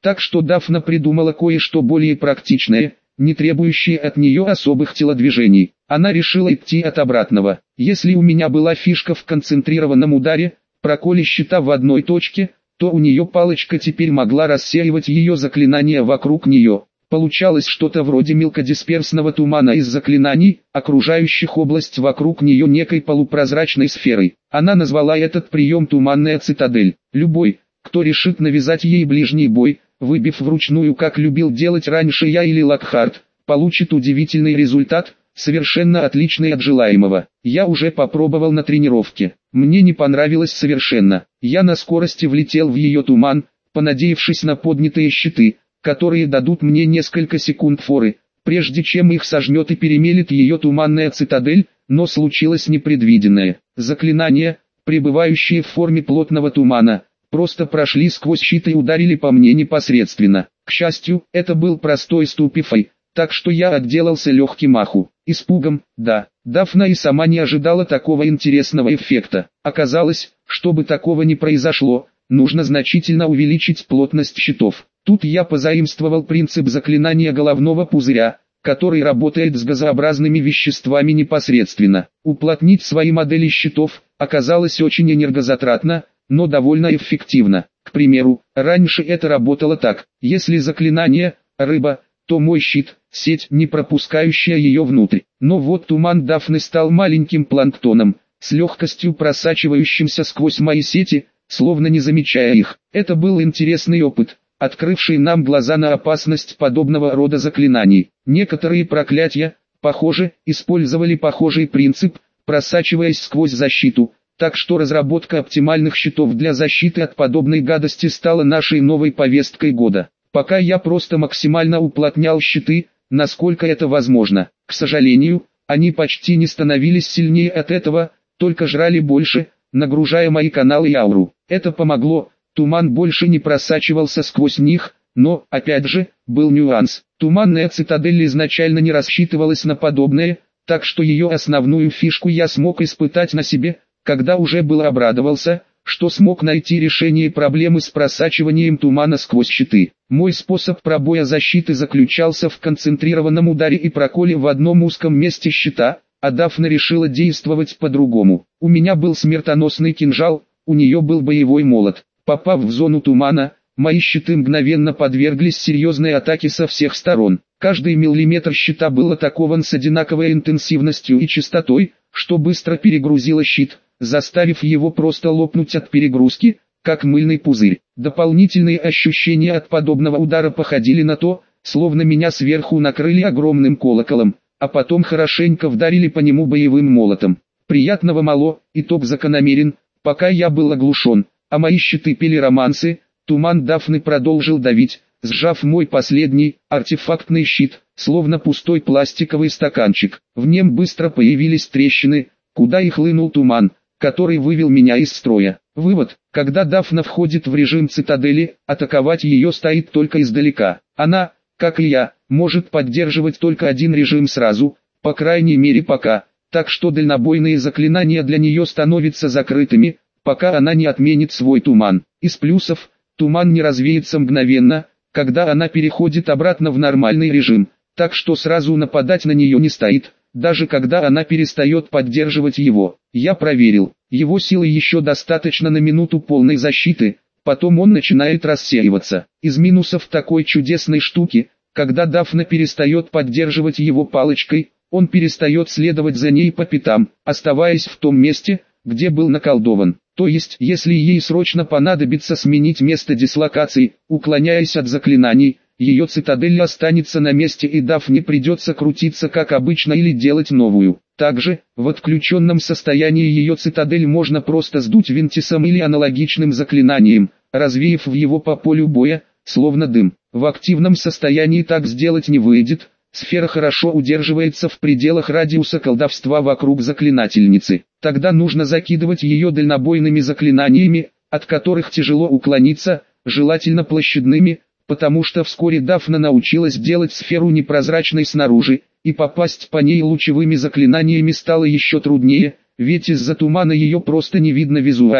Так что Дафна придумала кое-что более практичное, не требующее от нее особых телодвижений. Она решила идти от обратного. Если у меня была фишка в концентрированном ударе, проколе щита в одной точке, то у нее палочка теперь могла рассеивать ее заклинания вокруг нее. Получалось что-то вроде мелкодисперсного тумана из заклинаний, окружающих область вокруг нее некой полупрозрачной сферой. Она назвала этот прием «туманная цитадель». Любой, кто решит навязать ей ближний бой, выбив вручную, как любил делать раньше я или Локхарт, получит удивительный результат, совершенно отличный от желаемого. Я уже попробовал на тренировке. Мне не понравилось совершенно. Я на скорости влетел в ее туман, понадеявшись на поднятые щиты, которые дадут мне несколько секунд форы, прежде чем их сожмет и перемелет ее туманная цитадель, но случилось непредвиденное. Заклинания, пребывающие в форме плотного тумана, просто прошли сквозь щит и ударили по мне непосредственно. К счастью, это был простой ступифай, так что я отделался легким маху. Испугом, да. Дафна и сама не ожидала такого интересного эффекта. Оказалось, чтобы такого не произошло, нужно значительно увеличить плотность щитов. Тут я позаимствовал принцип заклинания головного пузыря, который работает с газообразными веществами непосредственно. Уплотнить свои модели щитов оказалось очень энергозатратно, но довольно эффективно. К примеру, раньше это работало так: если заклинание «рыба», то мой щит — сеть, не пропускающая ее внутрь. Но вот туман Дафны стал маленьким планктоном, с легкостью просачивающимся сквозь мои сети, словно не замечая их. Это был интересный опыт, открывший нам глаза на опасность подобного рода заклинаний. Некоторые проклятия, похоже, использовали похожий принцип, просачиваясь сквозь защиту, так что разработка оптимальных щитов для защиты от подобной гадости стала нашей новой повесткой года. Пока я просто максимально уплотнял щиты, насколько это возможно. К сожалению, они почти не становились сильнее от этого, только жрали больше, нагружая мои каналы и ауру. Это помогло, туман больше не просачивался сквозь них, но, опять же, был нюанс. Туманная цитадель изначально не рассчитывалась на подобное, так что ее основную фишку я смог испытать на себе, когда уже был обрадовался, что смог найти решение проблемы с просачиванием тумана сквозь щиты. Мой способ пробоя защиты заключался в концентрированном ударе и проколе в одном узком месте щита, а Дафна решила действовать по-другому. У меня был смертоносный кинжал, у нее был боевой молот. Попав в зону тумана, мои щиты мгновенно подверглись серьезной атаке со всех сторон. Каждый миллиметр щита был атакован с одинаковой интенсивностью и частотой, что быстро перегрузило щит, заставив его просто лопнуть от перегрузки, как мыльный пузырь. Дополнительные ощущения от подобного удара походили на то, словно меня сверху накрыли огромным колоколом, а потом хорошенько вдарили по нему боевым молотом. Приятного мало, итог закономерен. Пока я был оглушен, а мои щиты пели романсы, туман Дафны продолжил давить, сжав мой последний, артефактный щит, словно пустой пластиковый стаканчик. В нем быстро появились трещины, куда и хлынул туман, который вывел меня из строя. Вывод: когда Дафна входит в режим цитадели, атаковать ее стоит только издалека. Она, как и я, может поддерживать только один режим сразу, по крайней мере пока, так что дальнобойные заклинания для нее становятся закрытыми, пока она не отменит свой туман. Из плюсов: туман не развеется мгновенно, когда она переходит обратно в нормальный режим, так что сразу нападать на нее не стоит, даже когда она перестает поддерживать его. Я проверил, его силы еще достаточно на минуту полной защиты, потом он начинает рассеиваться. Из минусов такой чудесной штуки: когда Дафна перестает поддерживать его палочкой, он перестает следовать за ней по пятам, оставаясь в том месте, где был наколдован. То есть, если ей срочно понадобится сменить место дислокации, уклоняясь от заклинаний, ее цитадель останется на месте и Дафне придется крутиться как обычно или делать новую. Также, в отключенном состоянии ее цитадель можно просто сдуть винтисом или аналогичным заклинанием, развеяв его по полю боя, словно дым. В активном состоянии так сделать не выйдет, сфера хорошо удерживается в пределах радиуса колдовства вокруг заклинательницы. Тогда нужно закидывать ее дальнобойными заклинаниями, от которых тяжело уклониться, желательно площадными, потому что вскоре Дафна научилась делать сферу непрозрачной снаружи, и попасть по ней лучевыми заклинаниями стало еще труднее, ведь из-за тумана ее просто не видно визуально,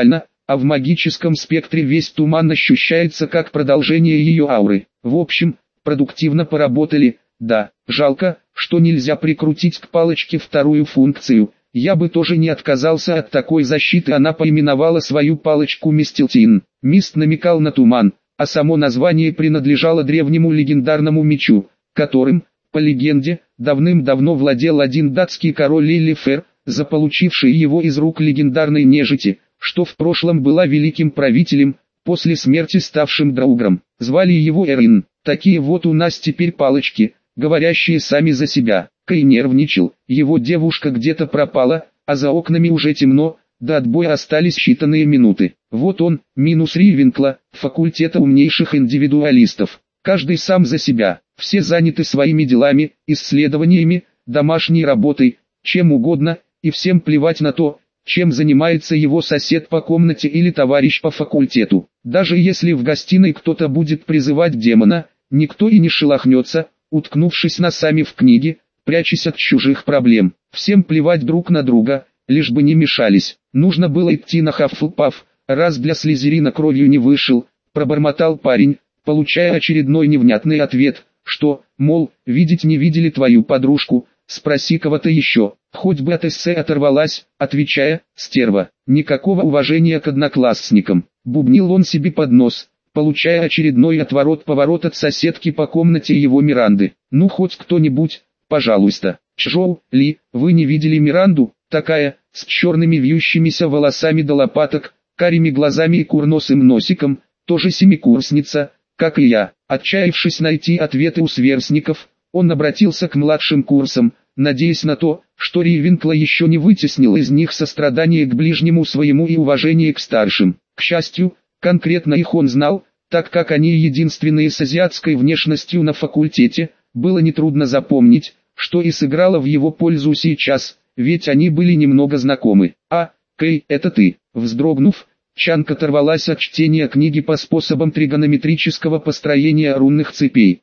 а в магическом спектре весь туман ощущается как продолжение ее ауры. В общем, продуктивно поработали, да, жалко, что нельзя прикрутить к палочке вторую функцию. Я бы тоже не отказался от такой защиты. Она поименовала свою палочку Мистилтин. Мист намекал на туман, а само название принадлежало древнему легендарному мечу, которым, по легенде, давным-давно владел один датский король Лилифер, заполучивший его из рук легендарной нежити, что в прошлом была великим правителем, после смерти ставшим Драугром. Звали его Эрин. Такие вот у нас теперь палочки, говорящие сами за себя. Кай нервничал, его девушка где-то пропала, а за окнами уже темно, до отбоя остались считанные минуты. Вот он, минус Ривенкла, факультета умнейших индивидуалистов. Каждый сам за себя, все заняты своими делами, исследованиями, домашней работой, чем угодно, и всем плевать на то, чем занимается его сосед по комнате или товарищ по факультету. Даже если в гостиной кто-то будет призывать демона, никто и не шелохнется, уткнувшись носами в книги, прячась от чужих проблем. Всем плевать друг на друга, лишь бы не мешались. Нужно было идти на Хаффлпаф, раз для Слизерина кровью не вышел, пробормотал парень, получая очередной невнятный ответ, что, мол, видеть не видели твою подружку, спроси кого-то еще. Хоть бы от эссе оторвалась, отвечая, стерва. Никакого уважения к одноклассникам. Бубнил он себе под нос, получая очередной отворот-поворот от соседки по комнате его Миранды. Ну хоть кто-нибудь, пожалуйста. Чжоу, Ли, вы не видели Миранду? Такая, с черными вьющимися волосами до лопаток, карими глазами и курносым носиком, тоже семикурсница, как и я. Отчаявшись найти ответы у сверстников, он обратился к младшим курсам, надеясь на то, что Ривенкла еще не вытеснил из них сострадание к ближнему своему и уважение к старшим. К счастью, конкретно их он знал, так как они единственные с азиатской внешностью на факультете, было нетрудно запомнить, что и сыграло в его пользу сейчас, ведь они были немного знакомы. «А, Кэй, это ты?» Вздрогнув, Чанг оторвалась от чтения книги по способам тригонометрического построения рунных цепей.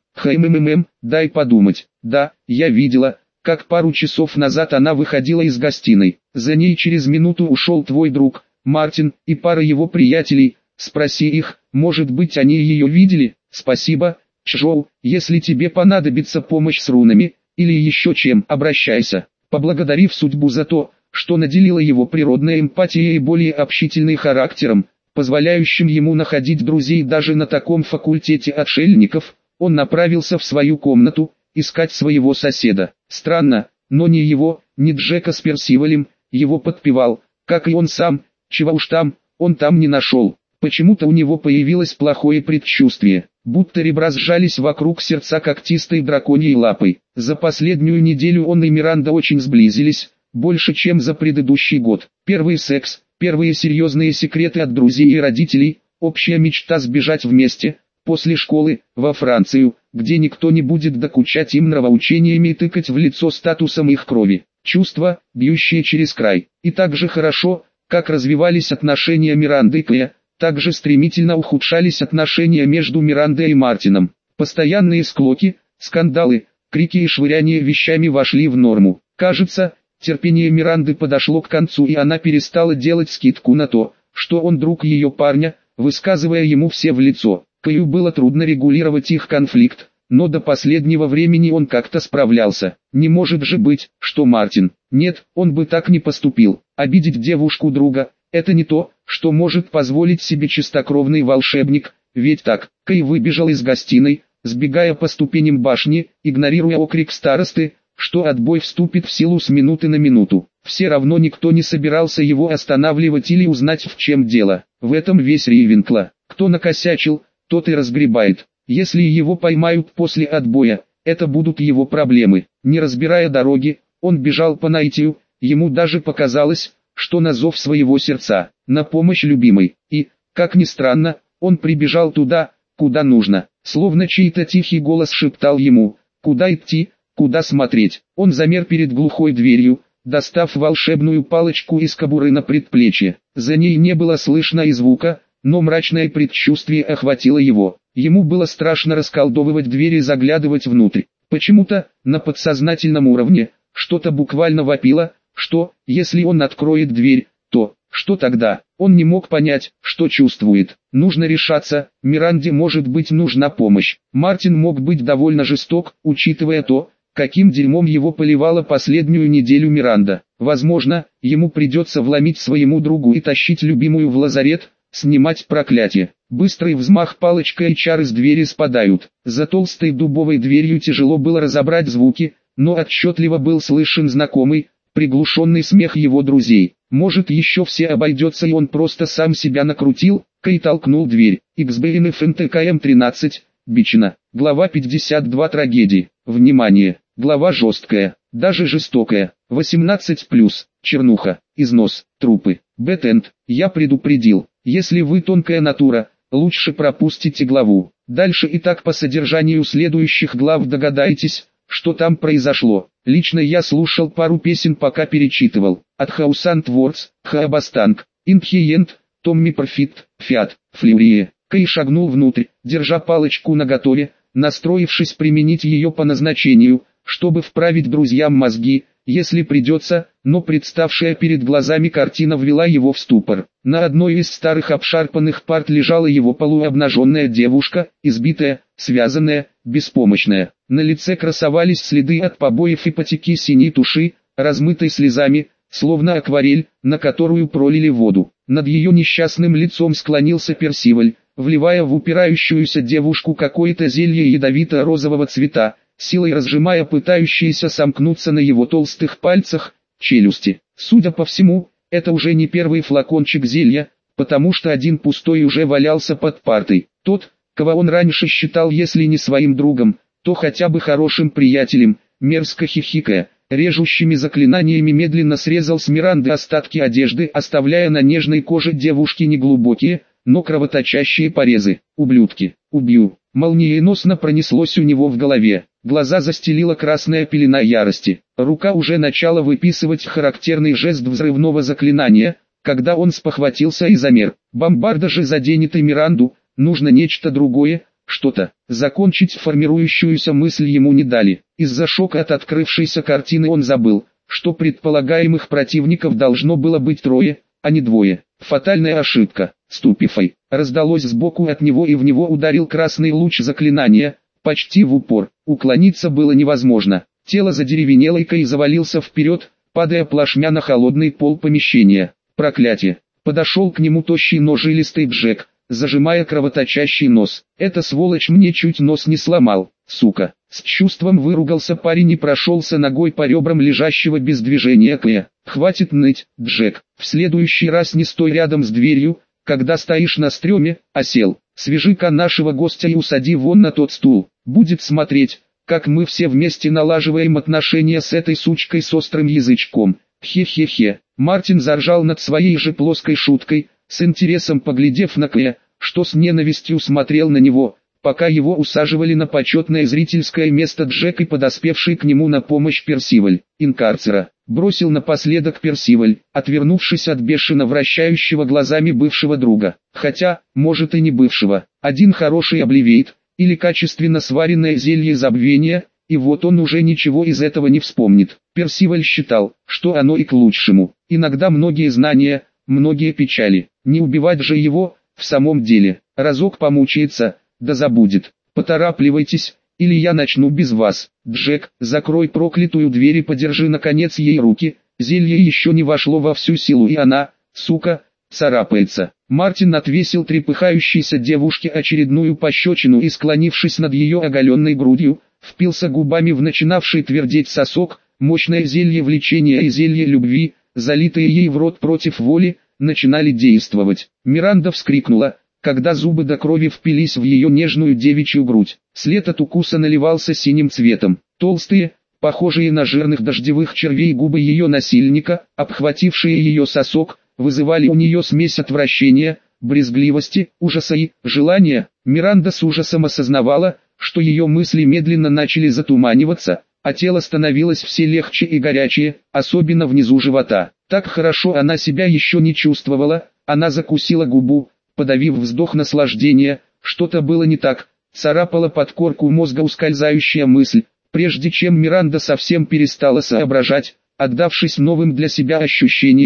Дай подумать. Да, я видела, как пару часов назад она выходила из гостиной. За ней через минуту ушел твой друг, Мартин, и пара его приятелей. Спроси их, может быть они ее видели? Спасибо, Чжоу, если тебе понадобится помощь с рунами, или еще чем, обращайся. Поблагодарив судьбу за то, что наделила его природной эмпатией и более общительным характером, позволяющим ему находить друзей даже на таком факультете отшельников, он направился в свою комнату, искать своего соседа. Странно, но ни его, ни Джека с Персивалем, его подпевал, как и он сам, чего уж там, он там не нашел. Почему-то у него появилось плохое предчувствие, будто ребра сжались вокруг сердца когтистой драконьей лапой. За последнюю неделю он и Миранда очень сблизились, больше чем за предыдущий год. Первый секс, первые серьезные секреты от друзей и родителей, общая мечта сбежать вместе, после школы, во Францию, где никто не будет докучать им нравоучениями и тыкать в лицо статусом их крови. Чувства, бьющие через край. И так же хорошо, как развивались отношения Миранды и Кэя, так же стремительно ухудшались отношения между Мирандой и Мартином. Постоянные склоки, скандалы, крики и швыряние вещами вошли в норму. Кажется, терпение Миранды подошло к концу, и она перестала делать скидку на то, что он друг ее парня, высказывая ему все в лицо. Кэю было трудно регулировать их конфликт, но до последнего времени он как-то справлялся. Не может же быть, что Мартин... Нет, он бы так не поступил. Обидеть девушку друга — это не то, что может позволить себе чистокровный волшебник, ведь так. Кэй выбежал из гостиной, сбегая по ступеням башни, игнорируя окрик старосты, что отбой вступит в силу с минуты на минуту. Все равно никто не собирался его останавливать или узнать, в чем дело. В этом весь Ривенкла. Кто накосячил, тот и разгребает. Если его поймают после отбоя, это будут его проблемы. Не разбирая дороги, он бежал по наитию, ему даже показалось, что на зов своего сердца, на помощь любимой. И, как ни странно, он прибежал туда, куда нужно. Словно чей-то тихий голос шептал ему, куда идти, куда смотреть. Он замер перед глухой дверью, достав волшебную палочку из кобуры на предплечье. За ней не было слышно и звука, но мрачное предчувствие охватило его. Ему было страшно расколдовывать дверь и заглядывать внутрь. Почему-то, на подсознательном уровне, что-то буквально вопило, что, если он откроет дверь, то Что тогда? Он не мог понять, что чувствует. Нужно решаться, Миранде может быть нужна помощь. Мартин мог быть довольно жесток, учитывая то, каким дерьмом его поливала последнюю неделю Миранда. Возможно, ему придется вломить своему другу и тащить любимую в лазарет, снимать проклятие. Быстрый взмах палочкой, и чары с двери спадают. За толстой дубовой дверью тяжело было разобрать звуки, но отчетливо был слышен знакомый, приглушенный смех его друзей. Может, еще все обойдется, и он просто сам себя накрутил. Кей толкнул дверь. XBN ФНТКМ 13, Бичина. Глава 52 трагедии. Внимание! Глава жесткая, даже жестокая. 18+. Чернуха, износ, трупы. Бэтэнд, я предупредил. Если вы тонкая натура, лучше пропустите главу. Дальше и так по содержанию следующих глав догадаетесь, что там произошло. Лично я слушал пару песен, пока перечитывал. От Хаусант Вордс, Хаабастанг, Инхиент, Томми Профит, Фиат, Флюрие. Кей шагнул внутрь, держа палочку наготове, настроившись применить ее по назначению, чтобы вправить друзьям мозги, если придется, но представшая перед глазами картина ввела его в ступор. На одной из старых обшарпанных парт лежала его полуобнаженная девушка, избитая, связанная, беспомощная. На лице красовались следы от побоев и потеки синей туши, размытой слезами, словно акварель, на которую пролили воду. Над ее несчастным лицом склонился Персиваль, вливая в упирающуюся девушку какое-то зелье ядовито-розового цвета, силой разжимая пытающиеся сомкнуться на его толстых пальцах челюсти. Судя по всему, это уже не первый флакончик зелья, потому что один пустой уже валялся под партой. Тот, кого он раньше считал если не своим другом, то хотя бы хорошим приятелем, мерзко хихикая, режущими заклинаниями медленно срезал с Миранды остатки одежды, оставляя на нежной коже девушки неглубокие, но кровоточащие порезы. «Ублюдки, убью!» Молниеносно пронеслось у него в голове. Глаза застелила красная пелена ярости. Рука уже начала выписывать характерный жест взрывного заклинания, когда он спохватился и замер. Бомбарда же заденет и Миранду, нужно нечто другое, что-то. Закончить формирующуюся мысль ему не дали. Из-за шока от открывшейся картины он забыл, что предполагаемых противников должно было быть трое, а не двое. Фатальная ошибка. Ступифай. Раздалось сбоку от него, и в него ударил красный луч заклинания, почти в упор. Уклониться было невозможно. Тело задеревенело, и Кей завалился вперед, падая плашмя на холодный пол помещения. Проклятие. Подошел к нему тощий, но жилистый Джек, зажимая кровоточащий нос. «Эта сволочь мне чуть нос не сломал, сука!» С чувством выругался парень и прошелся ногой по ребрам лежащего без движения Кэя. «Хватит ныть, Джек, в следующий раз не стой рядом с дверью, когда стоишь на стреме, а сел. Свяжи-ка нашего гостя и усади вон на тот стул. Будет смотреть, как мы все вместе налаживаем отношения с этой сучкой с острым язычком». Хе-хе-хе. Мартин заржал над своей же плоской шуткой, с интересом поглядев на Кэя, что с ненавистью смотрел на него, пока его усаживали на почетное зрительское место Джек и подоспевший к нему на помощь Персиваль. «Инкарцера», бросил напоследок Персиваль, отвернувшись от бешено вращающего глазами бывшего друга. Хотя, может и не бывшего. Один хороший обливейт, или качественно сваренное зелье забвения, и вот он уже ничего из этого не вспомнит. Персиваль считал, что оно и к лучшему. Иногда многие знания, многие печали. Не убивать же его, в самом деле. Разок помучается, да забудет. Поторапливайтесь, или я начну без вас. Джек, закрой проклятую дверь и подержи наконец ей руки. Зелье еще не вошло во всю силу, и она, сука, царапается. Мартин отвесил трепыхающейся девушке очередную пощечину и, склонившись над ее оголенной грудью, впился губами в начинавший твердеть сосок. Мощное зелье влечения и зелье любви, залитые ей в рот против воли, начинали действовать. Миранда вскрикнула, когда зубы до крови впились в ее нежную девичью грудь. След от укуса наливался синим цветом. Толстые, похожие на жирных дождевых червей губы ее насильника, обхватившие ее сосок, вызывали у нее смесь отвращения, брезгливости, ужаса и желания. Миранда с ужасом осознавала, что ее мысли медленно начали затуманиваться, а тело становилось все легче и горячее, особенно внизу живота. Так хорошо она себя еще не чувствовала. Она закусила губу, подавив вздох наслаждения. Что-то было не так, царапала подкорку мозга ускользающая мысль, прежде чем Миранда совсем перестала соображать, отдавшись новым для себя ощущениям.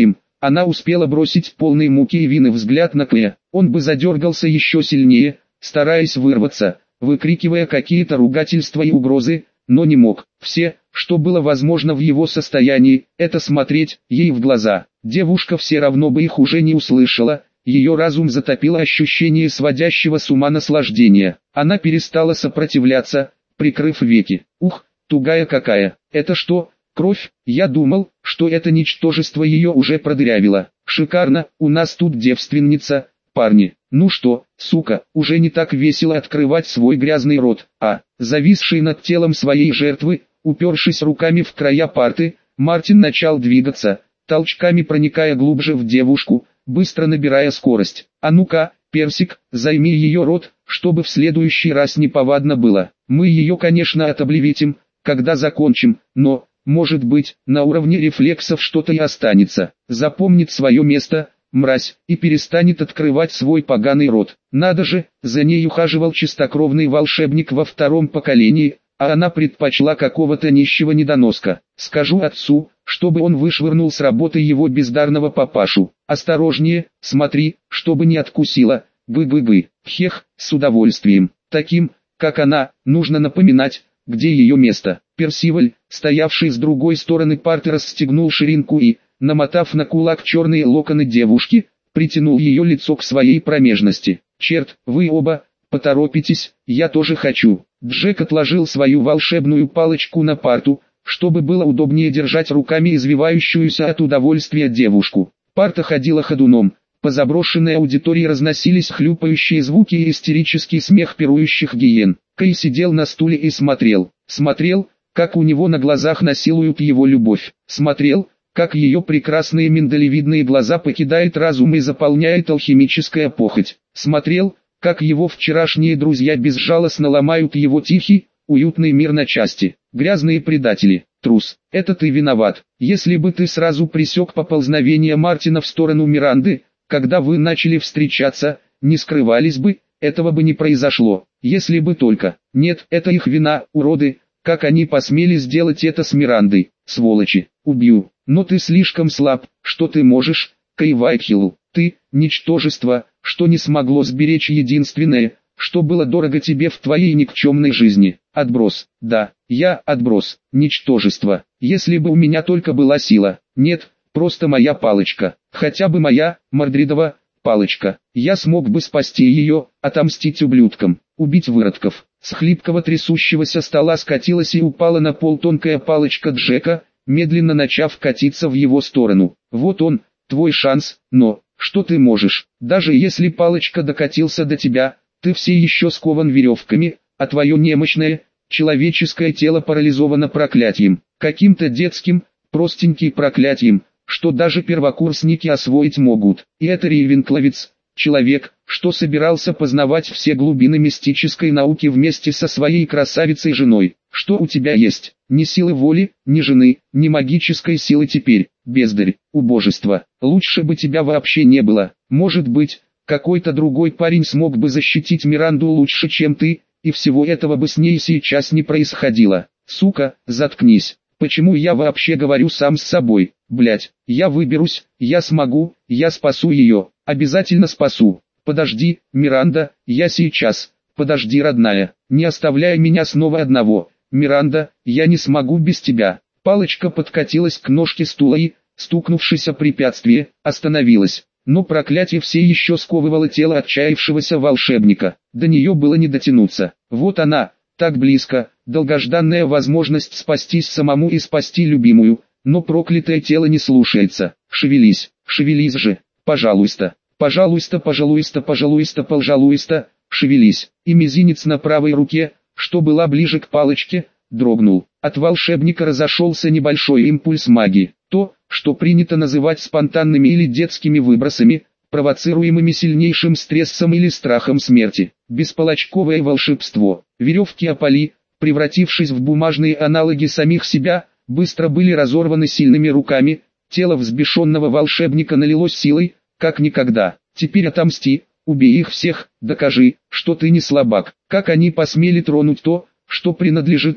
Она успела бросить полный муки и вины взгляд на Кэя. Он бы задергался еще сильнее, стараясь вырваться, выкрикивая какие-то ругательства и угрозы, но не мог. Все, что было возможно в его состоянии, это смотреть ей в глаза. Девушка все равно бы их уже не услышала, ее разум затопило ощущение сводящего с ума наслаждения. Она перестала сопротивляться, прикрыв веки. Ух, тугая какая, это что, кровь? Я думал, что это ничтожество ее уже продырявило. Шикарно, у нас тут девственница, парни. Ну что, сука, уже не так весело открывать свой грязный рот. Зависший над телом своей жертвы, упершись руками в края парты, Мартин начал двигаться, толчками проникая глубже в девушку, быстро набирая скорость. А ну-ка, Персик, займи ее рот, чтобы в следующий раз неповадно было. Мы ее, конечно, отоблевитим, когда закончим, но, может быть, на уровне рефлексов что-то и останется. Запомнит свое место, мразь, и перестанет открывать свой поганый рот. Надо же, за ней ухаживал чистокровный волшебник во втором поколении, а она предпочла какого-то нищего недоноска. Скажу отцу, чтобы он вышвырнул с работы его бездарного папашу. Осторожнее, смотри, чтобы не откусила. Бы-бы-бы. Хех, с удовольствием. Таким, как она, нужно напоминать, где ее место. Персиваль, стоявший с другой стороны парты, расстегнул ширинку и, намотав на кулак черные локоны девушки, притянул ее лицо к своей промежности. «Черт, вы оба, поторопитесь, я тоже хочу». Джек отложил свою волшебную палочку на парту, чтобы было удобнее держать руками извивающуюся от удовольствия девушку. Парта ходила ходуном, по заброшенной аудитории разносились хлюпающие звуки и истерический смех пирующих гиен. Кэй сидел на стуле и смотрел, как у него на глазах насилуют его любовь, смотрел, как ее прекрасные миндалевидные глаза покидают разум и заполняет алхимическая похоть, смотрел, как его вчерашние друзья безжалостно ломают его тихий, уютный мир на части. Грязные предатели, трус, это ты виноват. Если бы ты сразу пресек поползновение Мартина в сторону Миранды, когда вы начали встречаться, не скрывались бы, этого бы не произошло. Если бы только. Нет, это их вина, уроды, как они посмели сделать это с Мирандой, сволочи, убью. Но ты слишком слаб, что ты можешь, Кэй Уайтхилл, ты, ничтожество, что не смогло сберечь единственное, что было дорого тебе в твоей никчемной жизни. Отброс, да, я отброс, ничтожество. Если бы у меня только была сила, нет, просто моя палочка, хотя бы моя, Мордридова, палочка, я смог бы спасти ее, отомстить ублюдкам, убить выродков. С хлипкого трясущегося стола скатилась и упала на пол тонкая палочка Джека, медленно начав катиться в его сторону. Вот он, твой шанс, но, что ты можешь, даже если палочка докатился до тебя, ты все еще скован веревками, а твое немощное, человеческое тело парализовано проклятием, каким-то детским, простеньким проклятием, что даже первокурсники освоить могут. И это Рейвенкловец, человек, что собирался познавать все глубины мистической науки вместе со своей красавицей женой. Что у тебя есть? Ни силы воли, ни жены, ни магической силы теперь, бездарь, убожество. Лучше бы тебя вообще не было. Может быть, какой-то другой парень смог бы защитить Миранду лучше, чем ты, и всего этого бы с ней сейчас не происходило. Сука, заткнись. Почему я вообще говорю сам с собой? Блять, я выберусь, я смогу, я спасу ее, обязательно спасу. Подожди, Миранда, я сейчас. Подожди, родная, не оставляй меня снова одного. Миранда, я не смогу без тебя. Палочка подкатилась к ножке стула и, стукнувшись о препятствие, остановилась. Но проклятие все еще сковывало тело отчаявшегося волшебника. До нее было не дотянуться. Вот она, так близко, долгожданная возможность спастись самому и спасти любимую, но проклятое тело не слушается. Шевелись, шевелись же, пожалуйста, пожалуйста, пожалуйста, пожалуйста, пожалуйста, шевелись. И мизинец на правой руке, что была ближе к палочке, дрогнул. От волшебника разошелся небольшой импульс магии. То, что принято называть спонтанными или детскими выбросами, провоцируемыми сильнейшим стрессом или страхом смерти. Бесполочковое волшебство. Веревки опали, превратившись в бумажные аналоги самих себя, быстро были разорваны сильными руками, тело взбешенного волшебника налилось силой, как никогда. Теперь отомсти, убей их всех, докажи, что ты не слабак. Как они посмели тронуть то, что принадлежит нам?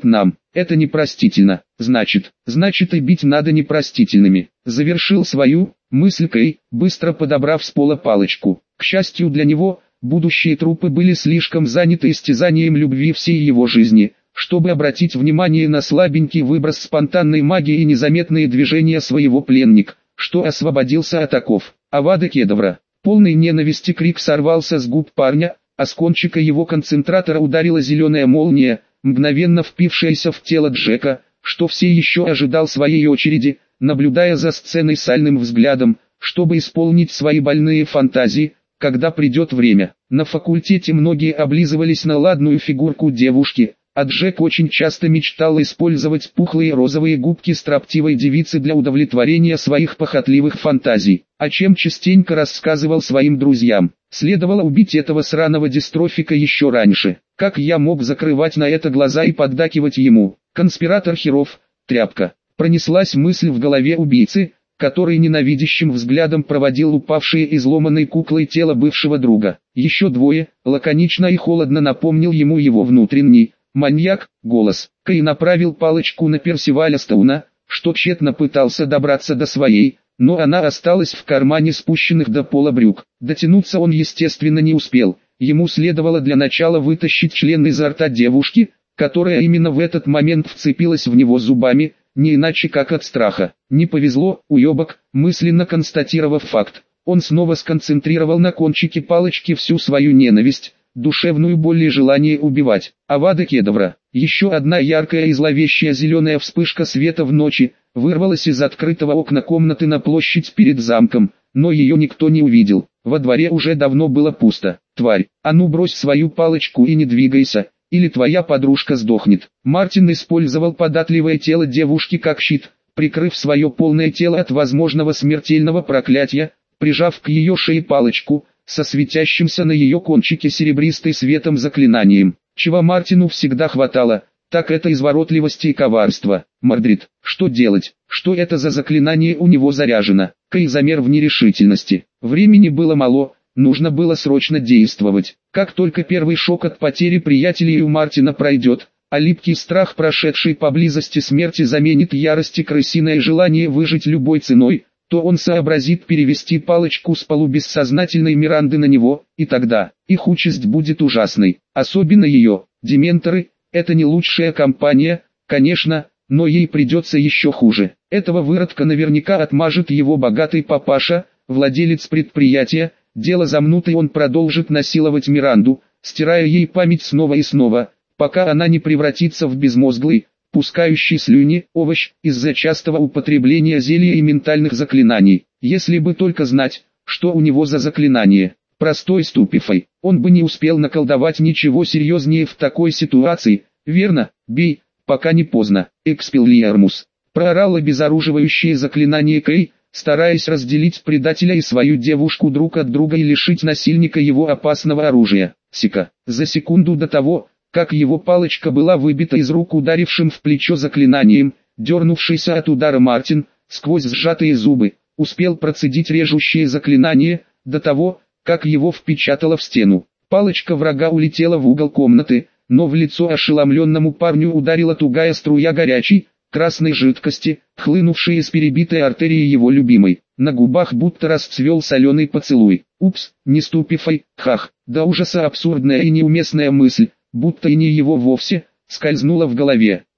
Это непростительно. Значит и бить надо непростительными. Завершил свою мысль Кэй, быстро подобрав с пола палочку. К счастью для него, будущие трупы были слишком заняты истязанием любви всей его жизни, чтобы обратить внимание на слабенький выброс спонтанной магии и незаметные движения своего пленника, что освободился от оков. Авада Кедавра. Полный ненависти крик сорвался с губ парня, а с кончика его концентратора ударила зеленая молния, мгновенно впившаяся в тело Джека, что все еще ожидал своей очереди, наблюдая за сценой сальным взглядом, чтобы исполнить свои больные фантазии, когда придет время. На факультете многие облизывались на ладную фигурку девушки, а Джек очень часто мечтал использовать пухлые розовые губки строптивой девицы для удовлетворения своих похотливых фантазий, о чем частенько рассказывал своим друзьям. Следовало убить этого сраного дистрофика еще раньше. Как я мог закрывать на это глаза и поддакивать ему? Конспиратор херов, тряпка. Пронеслась мысль в голове убийцы, который ненавидящим взглядом проводил упавшее изломанной куклой тело бывшего друга. Еще двое, лаконично и холодно напомнил ему его внутренний маньяк, голос. Кэй направил палочку на Персиваля Стоуна, что тщетно пытался добраться до своей, но она осталась в кармане спущенных до пола брюк. Дотянуться он естественно не успел, ему следовало для начала вытащить член изо рта девушки, которая именно в этот момент вцепилась в него зубами, не иначе как от страха. Не повезло, уебок, мысленно констатировав факт, он снова сконцентрировал на кончике палочки всю свою ненависть, душевную боль и желание убивать. Авада Кедавра. Еще одна яркая и зловещая зеленая вспышка света в ночи, вырвалась из открытого окна комнаты на площадь перед замком, но ее никто не увидел. Во дворе уже давно было пусто. Тварь, а ну брось свою палочку и не двигайся, или твоя подружка сдохнет. Мартин использовал податливое тело девушки как щит, прикрыв свое полное тело от возможного смертельного проклятия, прижав к ее шее палочку, со светящимся на ее кончике серебристой светом заклинанием. Чего Мартину всегда хватало, так это изворотливости и коварства. Мордрид, что делать? Что это за заклинание у него заряжено? Кэй замер в нерешительности. Времени было мало, нужно было срочно действовать. Как только первый шок от потери приятелей у Мартина пройдет, а липкий страх прошедшей поблизости смерти заменит ярости крысиное желание выжить любой ценой, то он сообразит перевести палочку с полубессознательной Миранды на него, и тогда их участь будет ужасной. Особенно ее, дементоры, это не лучшая компания, конечно, но ей придется еще хуже. Этого выродка наверняка отмажет его богатый папаша, владелец предприятия, дело замнутый он продолжит насиловать Миранду, стирая ей память снова и снова, пока она не превратится в безмозглый, пускающий слюни, овощ, из-за частого употребления зелья и ментальных заклинаний. Если бы только знать, что у него за заклинание. Простой ступифай, он бы не успел наколдовать ничего серьезнее в такой ситуации, верно? Бей, пока не поздно. Экспеллиармус. Проорал обезоруживающее заклинание Кэй, стараясь разделить предателя и свою девушку друг от друга и лишить насильника его опасного оружия. Сика. За секунду до того, как его палочка была выбита из рук ударившим в плечо заклинанием, дернувшийся от удара Мартин, сквозь сжатые зубы, успел процедить режущее заклинание, до того, как его впечатало в стену. Палочка врага улетела в угол комнаты, но в лицо ошеломленному парню ударила тугая струя горячей, красной жидкости, хлынувшей из перебитой артерии его любимой. На губах будто расцвел соленый поцелуй. Упс, не ступифай, хах, до ужаса абсурдная и неуместная мысль, будто и не его вовсе, скользнула в голове.